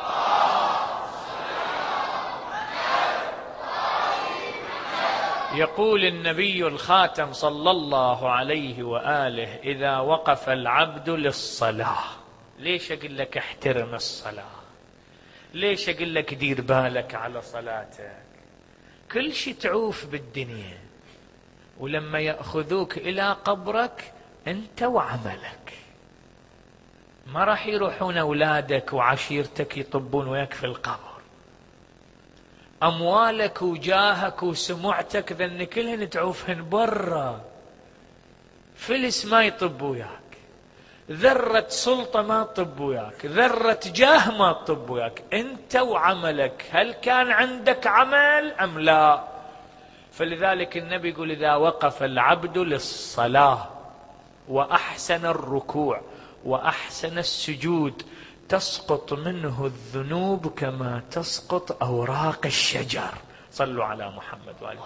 يقول النبي الخاتم صلى الله عليه وآله: إذا وقف العبد للصلاة. ليش أقول لك احترم الصلاة؟ ليش أقول لك دير بالك على صلاتك؟ كل شيء تعوف بالدنيا، ولما يأخذوك إلى قبرك أنت وعملك، ما راح يروحون أولادك وعشيرتك يطبون وياك في القبر. أموالك وجاهك وسمعتك ذن كلهن تعوفهن برا، فلس ما يطب وياك، ذرة سلطة ما تطب وياك، ذرة جاه ما تطب وياك، أنت وعملك. هل كان عندك عمل أم لا؟ فلذلك النبي يقول: إذا وقف العبد للصلاة وأحسن الركوع وأحسن السجود تسقط منه الذنوب كما تسقط أوراق الشجر. صلوا على محمد وآله.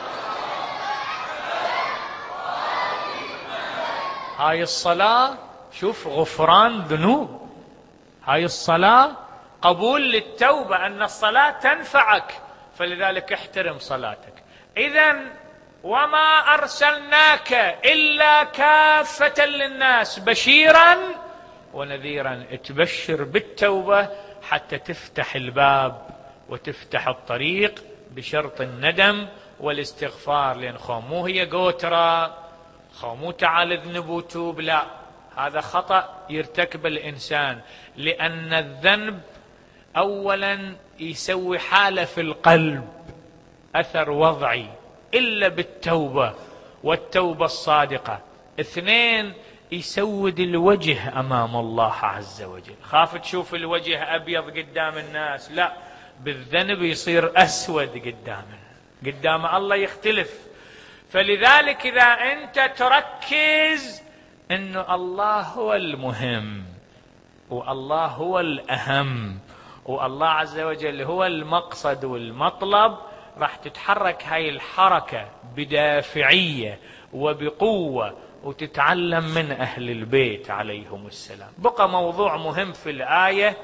هاي الصلاة شوف غفران ذنوب، هاي الصلاة قبول للتوبة، أن الصلاة تنفعك، فلذلك احترم صلاتك. إذن وما أرسلناك إلا كافة للناس بشيرا ونذيرا، تبشر بالتوبة حتى تفتح الباب وتفتح الطريق بشرط الندم والاستغفار، لأن خو هي قوترة، خو تعال اذنب وتوب، لا، هذا خطأ يرتكب الإنسان، لأن الذنب أولا يسوي حالة في القلب، أثر وضعي، إلا بالتوبة والتوبة الصادقة. اثنين، يسود الوجه أمام الله عز وجل، خاف تشوف الوجه أبيض قدام الناس، لا، بالذنب يصير أسود قدام قدام الله، يختلف. فلذلك إذا أنت تركز إنه الله هو المهم والله هو الأهم والله عز وجل هو المقصد والمطلب، راح تتحرك هاي الحركة بدافعية وبقوة، وتتعلم من أهل البيت عليهم السلام. بقى موضوع مهم في الآية،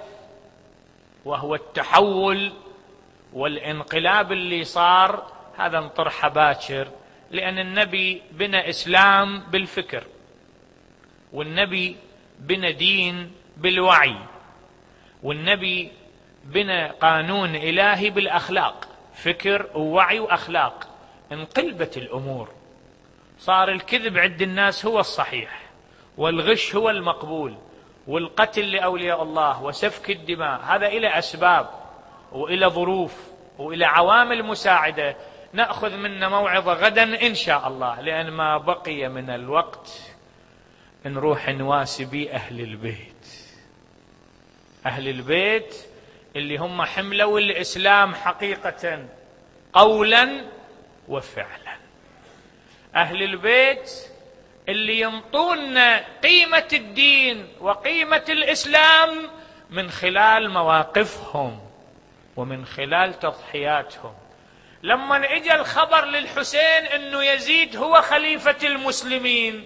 وهو التحول والانقلاب اللي صار، هذا نطرحه باكر، لأن النبي بنى إسلام بالفكر، والنبي بنى دين بالوعي، والنبي بنى قانون إلهي بالأخلاق، فكر ووعي وأخلاق. انقلبت الأمور، صار الكذب عند الناس هو الصحيح، والغش هو المقبول، والقتل لأولياء الله وسفك الدماء هذا إلى أسباب وإلى ظروف وإلى عوامل مساعدة. نأخذ منا موعظة غدا إن شاء الله، لأن ما بقي من الوقت نروح نواسي بي أهل البيت، أهل البيت اللي هم حملوا الإسلام حقيقة قولا وفعلا، أهل البيت اللي ينطون قيمة الدين وقيمة الإسلام من خلال مواقفهم ومن خلال تضحياتهم. لما اجى الخبر للحسين انه يزيد هو خليفة المسلمين،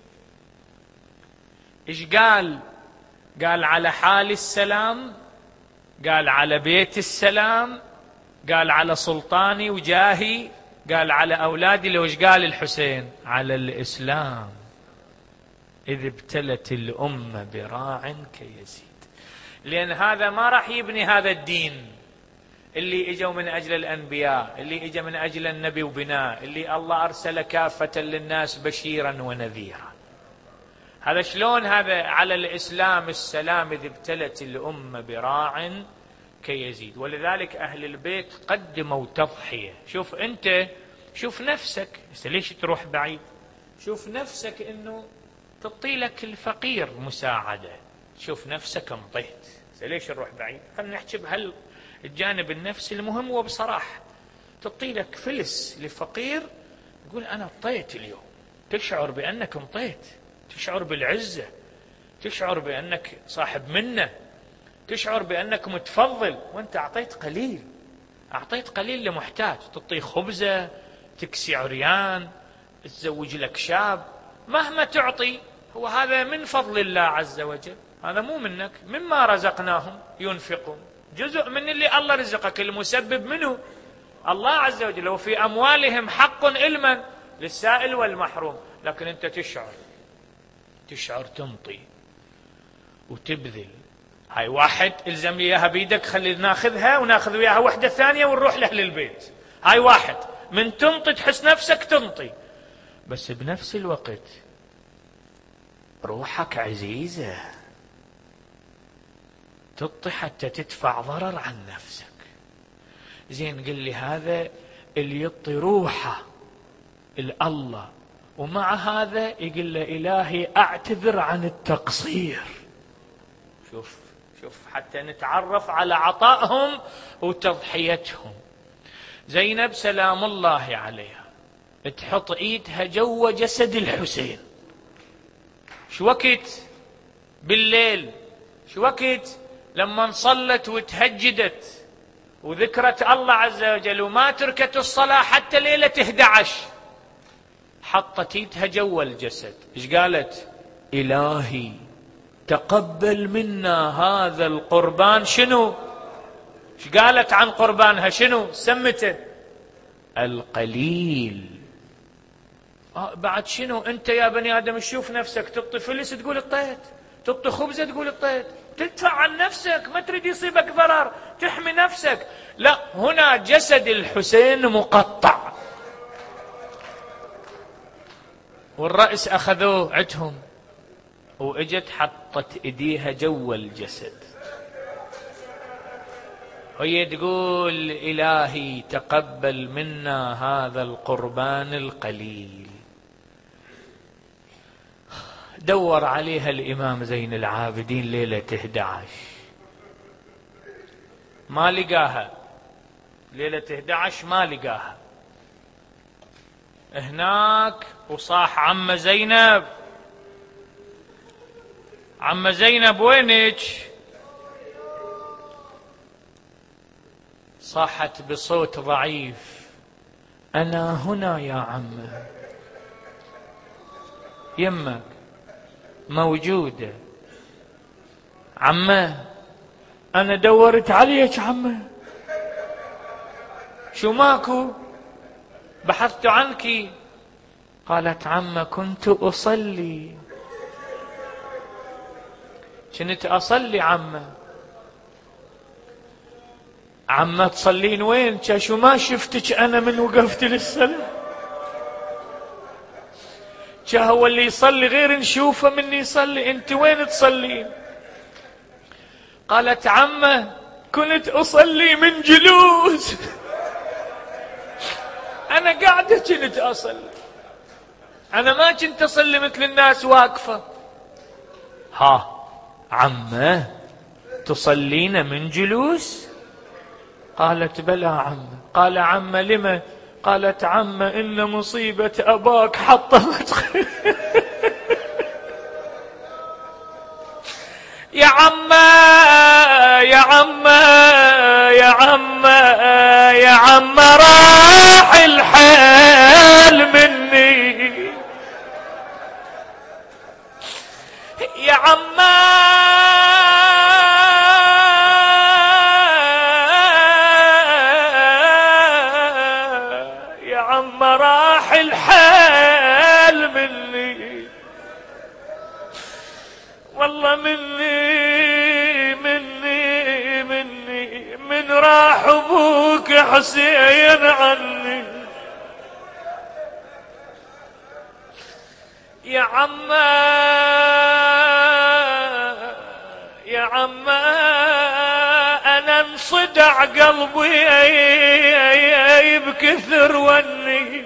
ايش قال؟ قال على حال السلام، قال على بيت السلام، قال على سلطاني وجاهي، قال على أولادي. لو ايش قال الحسين؟ على الإسلام إذ ابتلت الأمة براع كيزيد. لأن هذا ما راح يبني هذا الدين اللي اجوا من أجل الأنبياء، اللي اجى من أجل النبي وبناء، اللي الله أرسل كافة للناس بشيرا ونذيرا. هذا شلون هذا على الإسلام السلام إذ ابتلت الأمة براع كيزيد. ولذلك أهل البيت قدموا تضحية. شوف أنت، شوف نفسك، ليش تروح بعيد؟ شوف نفسك إنه تعطي لك الفقير مساعدة، شوف نفسك انطيت، ليش نروح بعيد؟ خلينا نحكي بهال الجانب النفسي المهم. وبصراحة تعطي لك فلس لفقير، يقول أنا انطيت اليوم، تشعر بأنك انطيت، تشعر بالعزة، تشعر بأنك صاحب منة، تشعر بأنك متفضل، وانت أعطيت قليل، أعطيت قليل لمحتاج. تعطي خبزة، تكسي عريان، تزوج لك شاب، مهما تعطي هو هذا من فضل الله عز وجل، هذا مو منك، مما رزقناهم ينفقون، جزء من اللي الله رزقك، المسبب منه الله عز وجل. وفي أموالهم حق علما للسائل والمحروم. لكن أنت تشعر تشعر تنطي وتبذل. هاي واحد الزم لي اياها بيدك، خلي ناخذها وناخذ وياها وحده ثانيه ونروح لاهل البيت. هاي واحد من تنطي تحس نفسك تنطي، بس بنفس الوقت روحك عزيزه، تطي حتى تدفع ضرر عن نفسك. زين قل لي هذا اللي يطي روحه الله، ومع هذا يقول له إلهي أعتذر عن التقصير. شوف شوف حتى نتعرف على عطائهم وتضحيتهم. زينب سلام الله عليها تحط ايدها جوا جسد الحسين، شو وقت؟ بالليل. شو وقت؟ لما صلت وتهجدت وذكرت الله عز وجل وما تركت الصلاة حتى ليلة إحدى عشر، حطت ايدها جوا الجسد. ايش قالت؟ إلهي تقبل منا هذا القربان. شنو؟ ايش قالت عن قربانها؟ شنو سمته؟ القليل. آه بعد شنو؟ انت يا بني ادم تشوف نفسك تعطي فلس تقول اطيت، تعطي خبزه تقول اطيت، تدفع عن نفسك، ما تريد يصيبك ضرر، تحمي نفسك. لا، هنا جسد الحسين مقطع والرأس اخذوه عندهم، واجت حطت ايديها جوا الجسد، وهي تقول الهي تقبل منا هذا القربان القليل. دور عليها الامام زين العابدين ليلة احد عشر ما لقاها، ليلة احد عشر ما لقاها هناك. وصاح عم زينب، عم زينب وينك؟ صاحت بصوت ضعيف انا هنا يا عم. يمك موجودة. عمه انا دورت عليك عمه، شو ماكو؟ بحثت عنك. قالت عمه كنت اصلي، كنت اصلي عمه. عمه تصلين وين؟ شو ما شفتك انا من وقفت للصلاة؟ هو اللي يصلي غير نشوفه من يصلي، انت وين تصلين؟ قالت عمه كنت اصلي من جلوس، انا قاعدة كنت اصلي، انا ما كنت اصلي مثل الناس واقفة. ها عمه تصلين من جلوس؟ قالت بلى عمه. قال عمه لما؟ قالت عمه إن مصيبة أباك حطمت يا عمه يا عمه يا عمه يا عمه راح الحال مني يا عمه راح الحال مني، والله مني مني مني من راح ابوك حسين عني يا عمه يا عمه انا انصدع قلبي بكثر وني،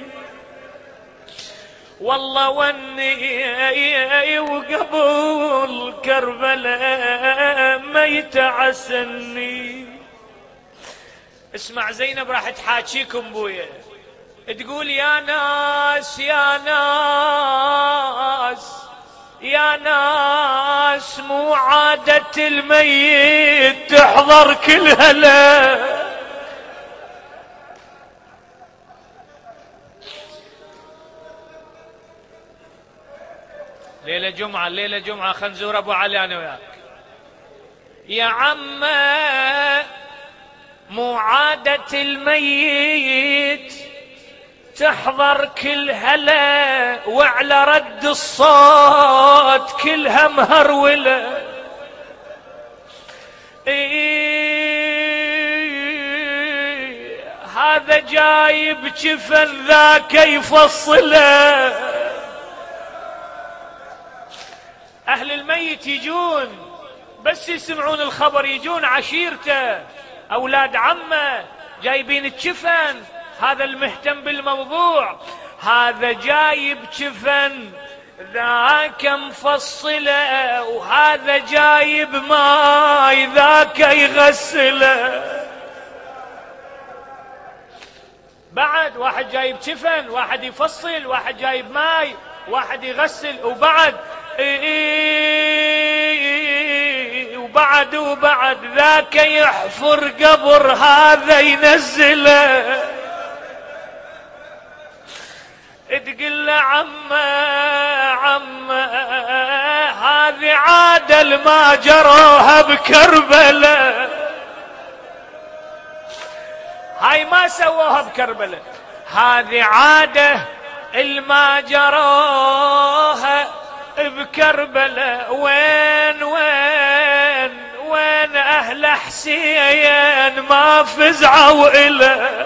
والله وني وقبل كربلاء ما يتعسني. اسمع زينب راح تحاكيكم بويا، تقول يا ناس يا ناس يا ناس مو عادة الميت تحضر كل هلا. ليلة جمعة ليلة جمعة خنزور ابو علي انا وياك. يا عمه مو عادة الميت تحضر كل هلا، وعلى رد الصوت كلها مهرولة. إيه هذا جايب جفن ذاك يفصله. اهل الميت يجون بس يسمعون الخبر، يجون عشيرته اولاد عمه جايبين الجفن، هذا المهتم بالموضوع، هذا جايب جفن ذاك مفصله، وهذا جايب ماي ذاك يغسله. بعد واحد جايب جفن، واحد يفصل، واحد جايب ماي، واحد يغسل، وبعد إيه وبعد وبعد ذاك يحفر قبر هذا ينزله. تقول له عمه عمه هذه عادة ما جروها بكربلاء، هاي ما سووها بكربلاء، هذه عادة الما جروها بكربلاء. وين وين وين أهل حسين ما فزعوا إله؟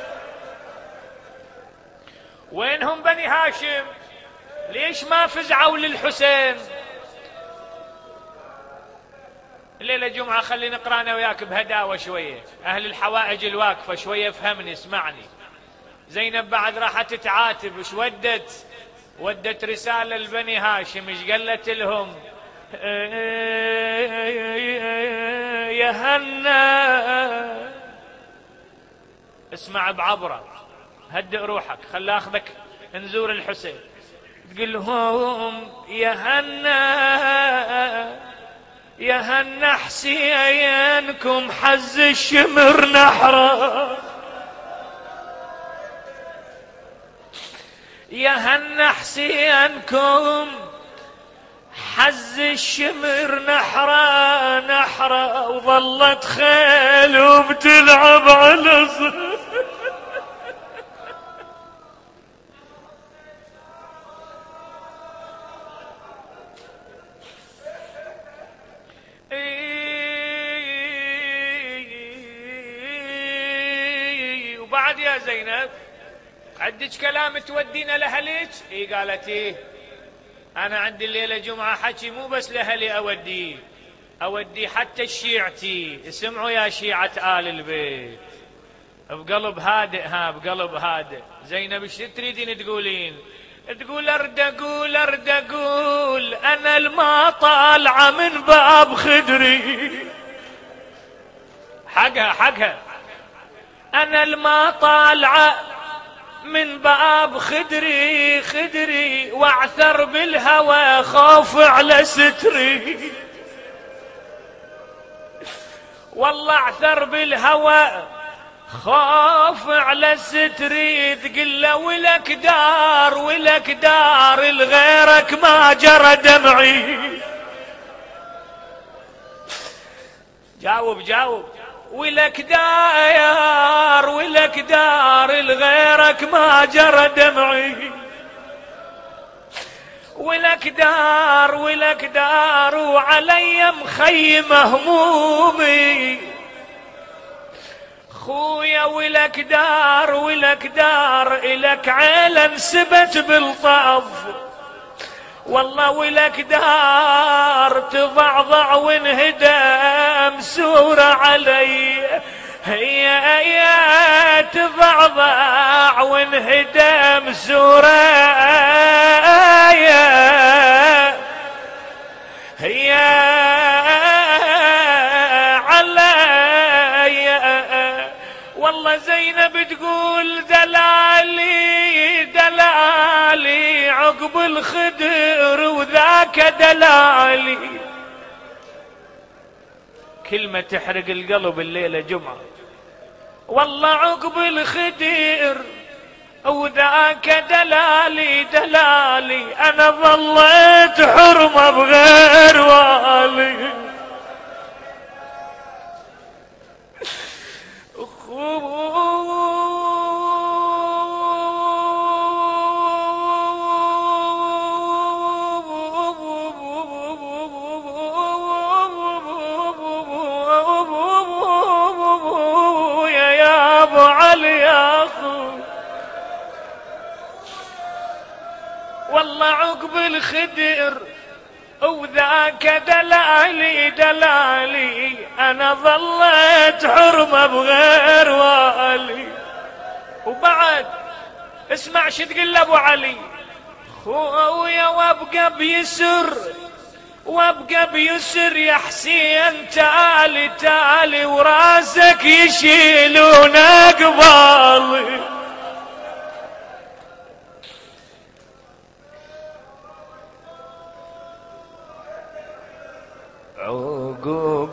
وينهم بني هاشم؟ ليش ما فزعوا للحسين؟ الليلة جمعة خلي نقرأ أنا وياك بهداوة شوية، أهل الحوائج الواقفة شوية افهمني اسمعني. زينب بعد راحت تعاتب، وش ودت؟ ودت رسالة لبني هاشم، ايش قالت لهم؟ يا هنا، اسمع بعبرة، هدئ روحك، خل اخذك نزور الحسين. تقول لهم يا هنا يا هنا حسينكم حز الشمر نحره، يا هنا حسينكم حز الشمر نحره نحره، وظلت خيل وبتلعب على صدر. وبعد يا زينب عندك كلام تودينا لأهلك؟ اي قالت ايه، انا عندي الليلة جمعة حكي مو بس لأهلي اوديه، اوديه حتى الشيعتي. اسمعوا يا شيعة آل البيت، بقلب هادئ، ها بقلب هادئ. زينب ايش تريدين تقولين؟ تقول ارد اقول ارد اقول انا الما طالعة من باب خدري، حقها حقها، انا الما طالعة من باب خدري خدري، واعثر بالهوى خوف على ستري، والله اعثر بالهوى خوف على ستري. تقول له ولك دار ولك دار لغيرك ما جرى دمعي. جاوب جاوب. ولك دار ولك دار لغيرك ما جرى دمعي، ولك دار ولك دار وعلي مخيم همومي، خويا ولك دار ولك دار إلك عيلة انسبت بالطف، والله ولك دار تضعضع وانهدم سورة علي، هي هي تضعضع وانهدم سورة هي علي. والله زينب تقول دلالي دلالي عقب الخدر وذاك دلالي. كلمة تحرق القلب الليلة جمعة، والله عقب الخدر وذاك دلالي دلالي، أنا ظليت حرمة بغير والي. يا ابو علي يا اخو، والله عقب الخدر وذاك دلالي دلالي، انا ظليت حرمة بغير والي. وبعد اسمع شو تقول ابو علي، خويا وابقى بيسر وابقى بيسر يا حسين، تالي تالي وراسك يشيلون اقبالي. عقوب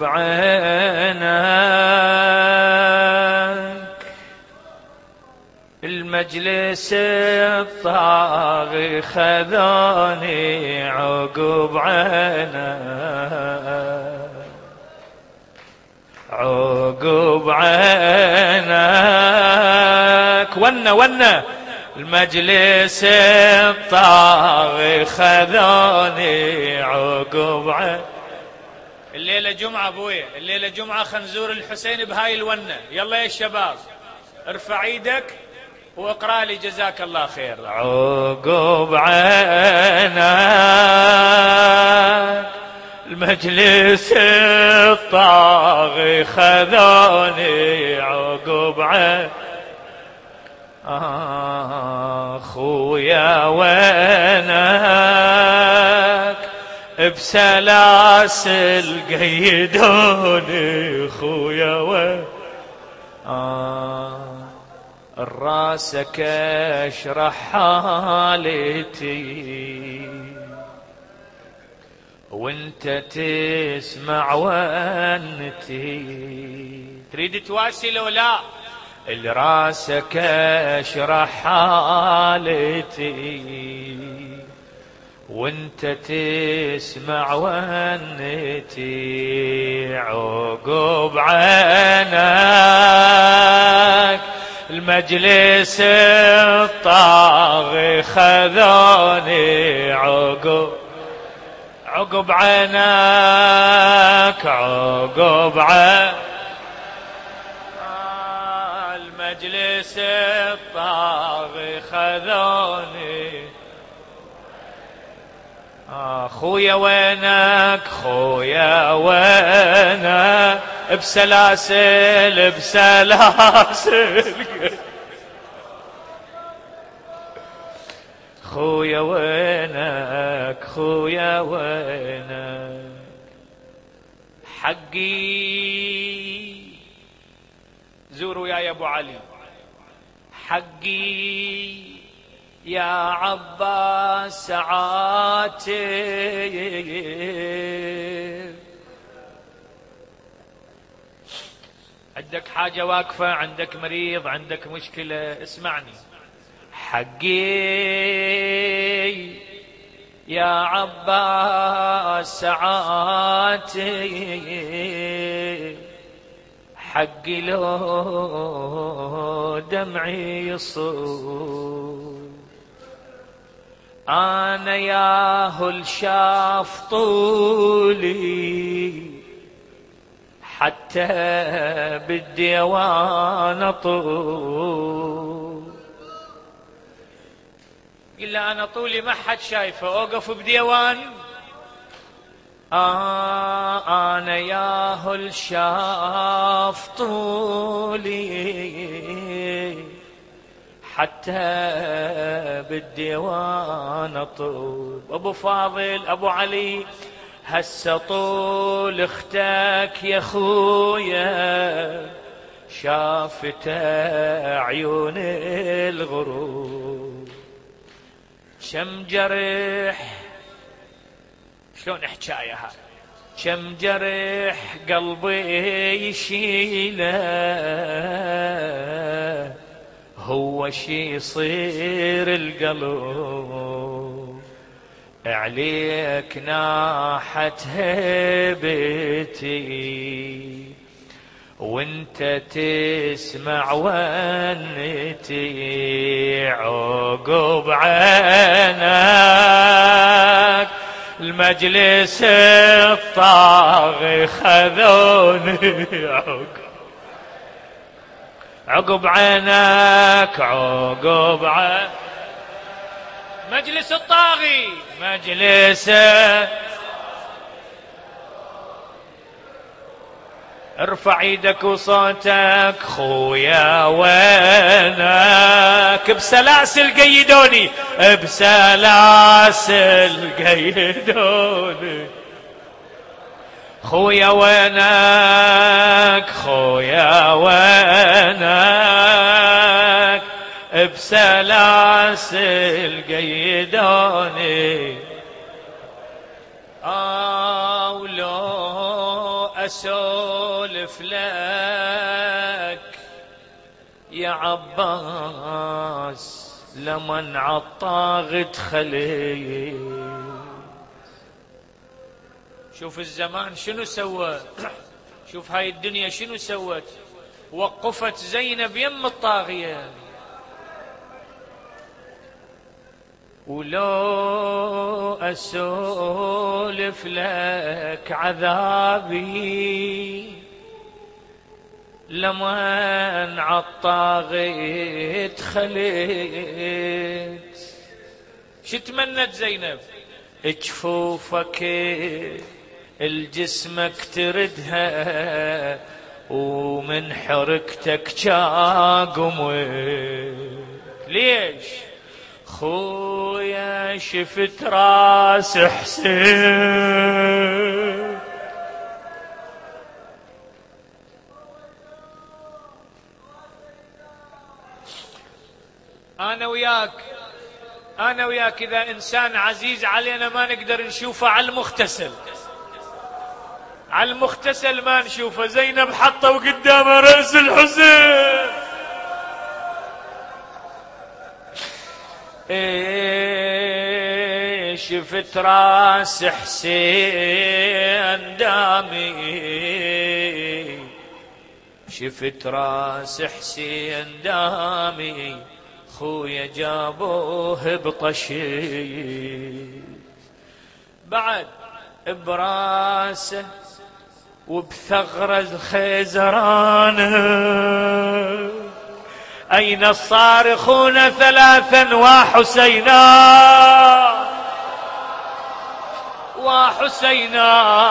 عينك المجلس الطاغي خذوني عقب عينك عقب عينك ونا ونا المجلس الطاغي خذوني عقب عينك. الليلة جمعة ابويا، الليلة جمعة خنزور الحسين بهاي الونة. يلا يا الشباب ارفع ايدك واقرأ لي جزاك الله خير. عقب عينك المجلس الطاغي خذوني عقب عينك اخويا وينك بسلاسل قيدوني اخويا وينك آه الراسك اشرح حالتي وانت تسمع ونتي. تريد تواسي لو لا؟ الراسك اشرح حالتي وانت تسمع ونتي عقب عينك المجلس الطاغي خذوني عقب عقب عينك عقب عينك المجلس الطاغي خذوني اخويا وينك خويا وينك بسلاسل بسلاسل خويا وينك خويا وينك حقي زوروا يا ابو علي حقي يا عباس عاتب. عندك حاجة واقفة، عندك مريض، عندك مشكلة، اسمعني. حقي يا عباس عاتب حقي لو دمعي يصور أنا ياهو الشاف طولي حتى بالديوان أطول. إلا أنا طولي ما حد شايفه أوقف بديوان. آه أنا ياهو الشاف طولي حتى بالديوان أطول. أبو فاضل أبو علي هسه طول اختك يا خويا شافت عيون الغروب شم جرح شلون حكاية هاي شم جرح قلبي يشيله هو شي يصير القلب عليك ناحت هيبتي وانت تسمع ونتي عقب عينك المجلس الطاغي خذوني عقب عقب عينك عقب عينك مجلس الطاغي مجلس. ارفع ايدك وصوتك خويا وينك بسلاسل قيدوني بسلاسل قيدوني خويا وينك خويا وينك بسلاسل قيدوني أو لو أسولف لك يا عباس لمن عالطاغت خلي. شوف الزمان شنو سوى، شوف هاي الدنيا شنو سوت، وقفت زينب يم الطاغية. ولو أسولف لك عذابي لمن عالطاغيت خليت. شو تمنت زينب؟ جفوفك الجسمك تردها ومن حركتك جاقمت. ليش؟ خويا شفت راس حسين أنا وياك أنا وياك إذا إنسان عزيز علينا ما نقدر نشوفه على المغتسل، على المغتسل ما نشوفه. زينب حطوا قدامه رأس الحسين. إيه شفت راس حسين دامي، شفت راس حسين دامي، خويا جابوه بطشي. بعد براسه وبثغرة الخيزران أين الصارخون ثلاثا وحسينا وحسينا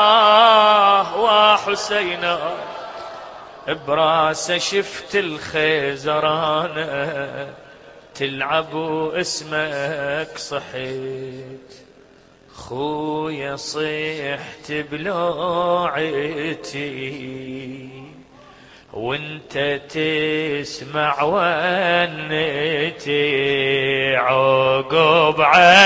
وحسينا. براسه شفت الخيزران تلعب اسمك صحيت. خويا صيحت بلوعتي وانت تسمع ونتي عقب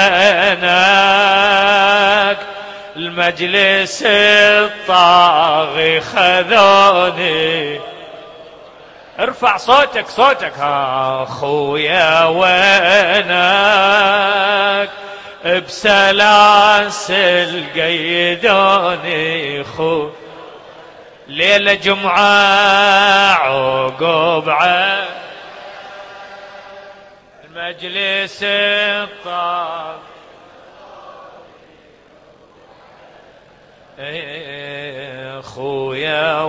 عينك المجلس الطاغي خذوني. ارفع صوتك صوتك. ها خويا وينك بسلاسل قيدوني. خو ليلة جمعة عقب عين المجلس الطاغي. خويا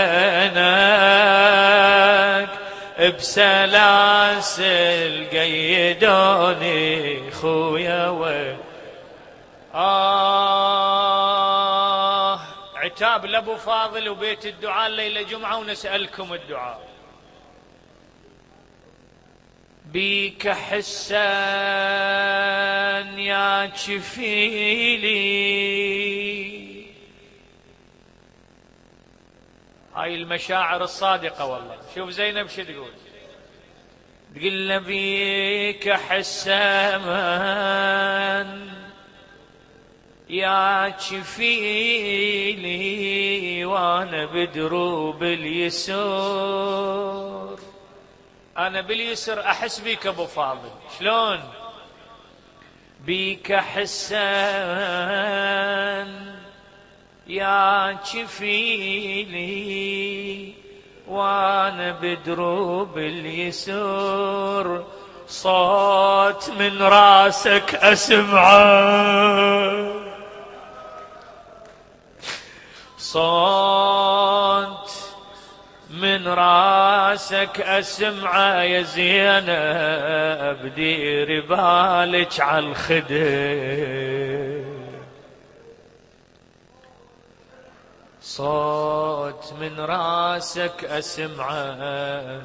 وينك بسلاسل قيدوني. خويا وين آه عتاب لابو فاضل وبيت الدعاء ليلة جمعة ونسألكم الدعاء. بيك حسان يا شفيلي. هاي المشاعر الصادقة والله. شوف زينب شو تقول، تقول له بيك حسان يا شفيلي وانا بدروب اليسور. انا باليسر احس بيك ابو فاضل. شلون؟ بيك حسان يا شفيلي وانا بدروب اليسور. صوت من راسك اسمعه، صوت من راسك اسمعه يا زينب. ديري بالك عالخدر. صوت من راسك اسمعه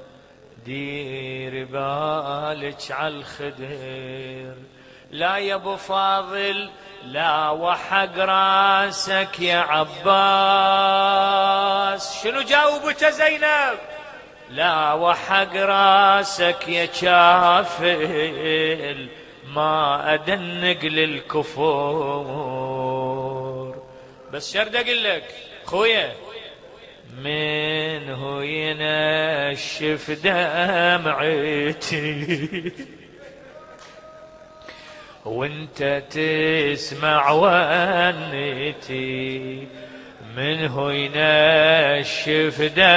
ديري بالك عالخدر. لا يا ابو فاضل لا وحق راسك يا عباس. شنو جاوبته زينب؟ لا وحق راسك يا كافل ما ادنق للكفور. بس شرد اقول لك خويا من هو ينجيك ينشف دمعتي وانت تسمع ونتي، منه ينشف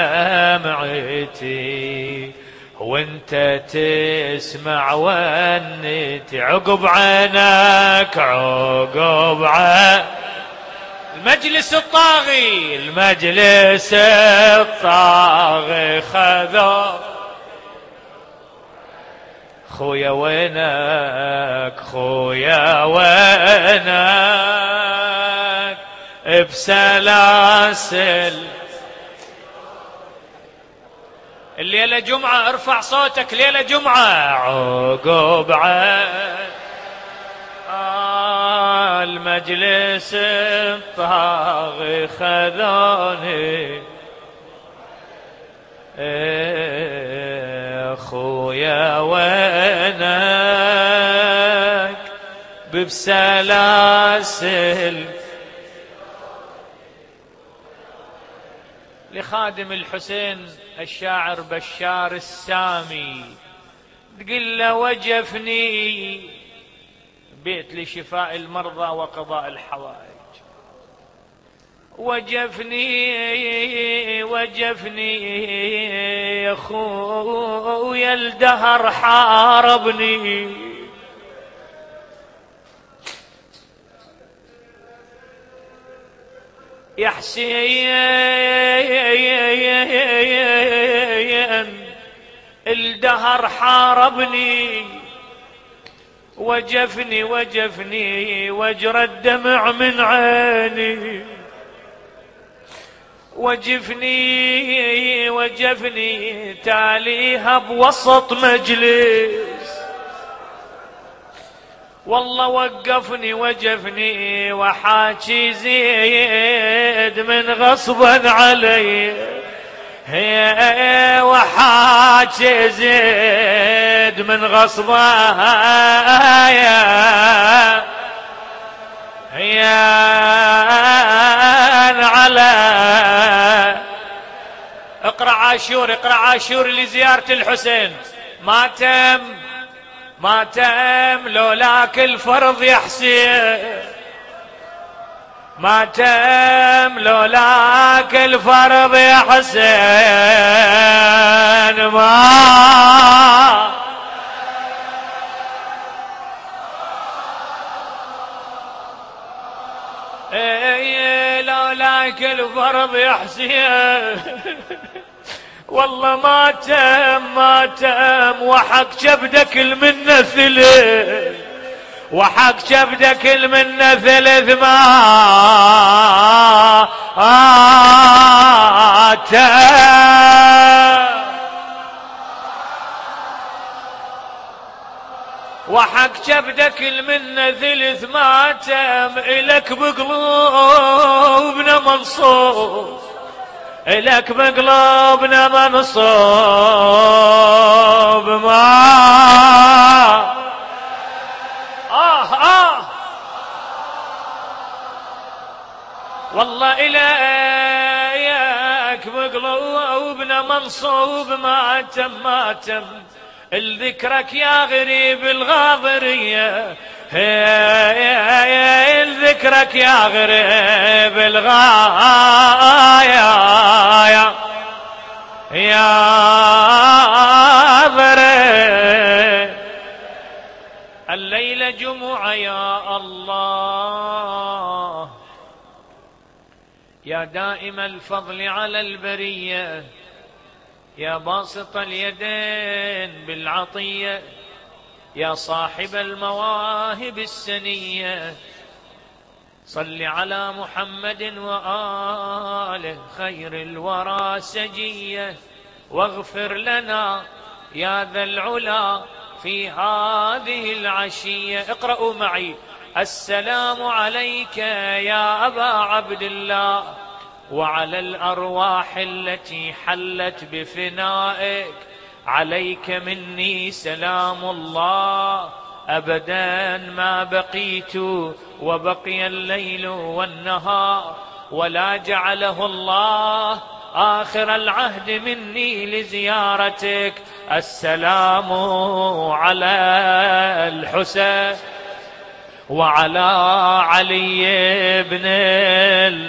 دمعتي وانت تسمع ونتي، عقب عينك عقب عينك المجلس الطاغي المجلس الطاغي خذوا خويا وينك خويا وينك بسلاسل. الليلة جمعة ارفع صوتك، ليلة جمعة عقب عين المجلس الطاغي خذوني خويا وينك بسلاسل. لخادم الحسين الشاعر بشار السامي تقول له وجفني بيت لشفاء المرضى وقضاء الحوائج، وجفني وجفني يا خويا الدهر حاربني، يا حسين الدهر حاربني، وجفني وجفني وجرى الدمع من عيني، وجفني وجفني تاليها بوسط مجلس، والله وقفني وجفني وحاكي زيد من غصبا علي، هي وحاكي زيد من غصبا هي على. اقرأ عاشور اقرأ عاشور لزيارة الحسين. ما تم ما تم لولاك الفرض يا حسين، ما تم لولاك الفرض يا حسين، ما اي لولاك الفرض يا حسين والله ما تم ما تم، وحق كبدك المنة ثلث، وحق كبدك المنة ثلث ما تم، وحق كبدك المنة ثلث ما تم، إلك بقلوبنا منصوب، إلك بقلوبنا منصوب ما آه آه والله إليك بقلوبنا منصوب ما تم ما تم، الذكرك يا غريب الغاضرية، الذكرك يا غريب الغاية يا غريب. الليلة جمعة يا الله، يا دائم الفضل على البرية، يا باسط اليدين بالعطية، يا صاحب المواهب السنية، صل على محمد وآله خير الورى سجية، واغفر لنا يا ذا العلا في هذه العشية. اقرأوا معي. السلام عليك يا أبا عبد الله، وعلى الأرواح التي حلت بفنائك، عليك مني سلام الله أبدا ما بقيت وبقي الليل والنهار، ولا جعله الله آخر العهد مني لزيارتك. السلام على الحسين وعلى علي بن ال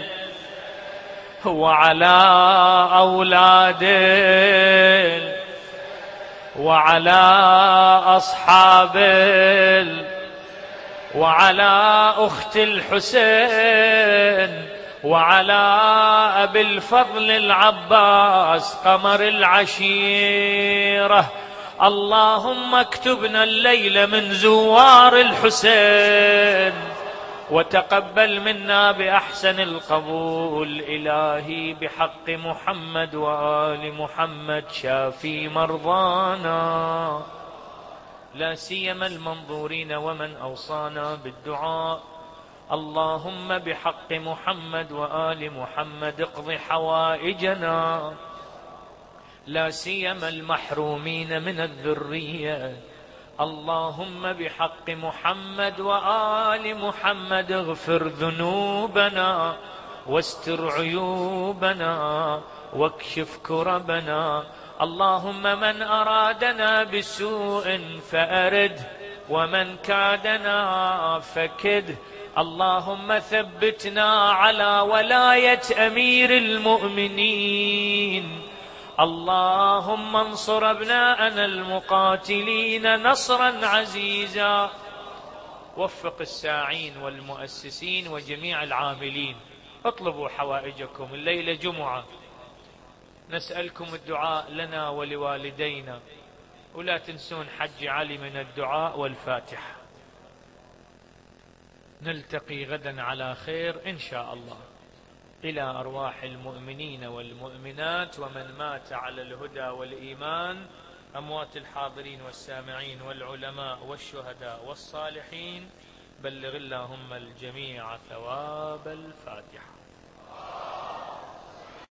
وعلى أولاد ال وعلى أصحاب ال وعلى أخت الحسين وعلى أبي الفضل العباس قمر العشيرة. اللهم اكتبنا الليل من زوار الحسين وتقبل منا بأحسن القبول. إلهي بحق محمد وآل محمد شافي مرضانا، لا سيما المنظورين ومن أوصانا بالدعاء. اللهم بحق محمد وآل محمد اقض حوائجنا، لا سيما المحرومين من الذرية. اللهم بحق محمد وآل محمد اغفر ذنوبنا واستر عيوبنا واكشف كربنا. اللهم من أرادنا بسوء فأرد ومن كادنا فكد. اللهم ثبتنا على ولاية أمير المؤمنين. اللهم انصر أبناءنا المقاتلين نصرا عزيزا. وفق الساعين والمؤسسين وجميع العاملين. اطلبوا حوائجكم، الليلة جمعة، نسألكم الدعاء لنا ولوالدينا، ولا تنسون حج علي من الدعاء والفاتحة. نلتقي غدا على خير إن شاء الله. إلى أرواح المؤمنين والمؤمنات ومن مات على الهدى والإيمان، أموات الحاضرين والسامعين والعلماء والشهداء والصالحين، بلغ اللهم الجميع ثواب الفاتحة.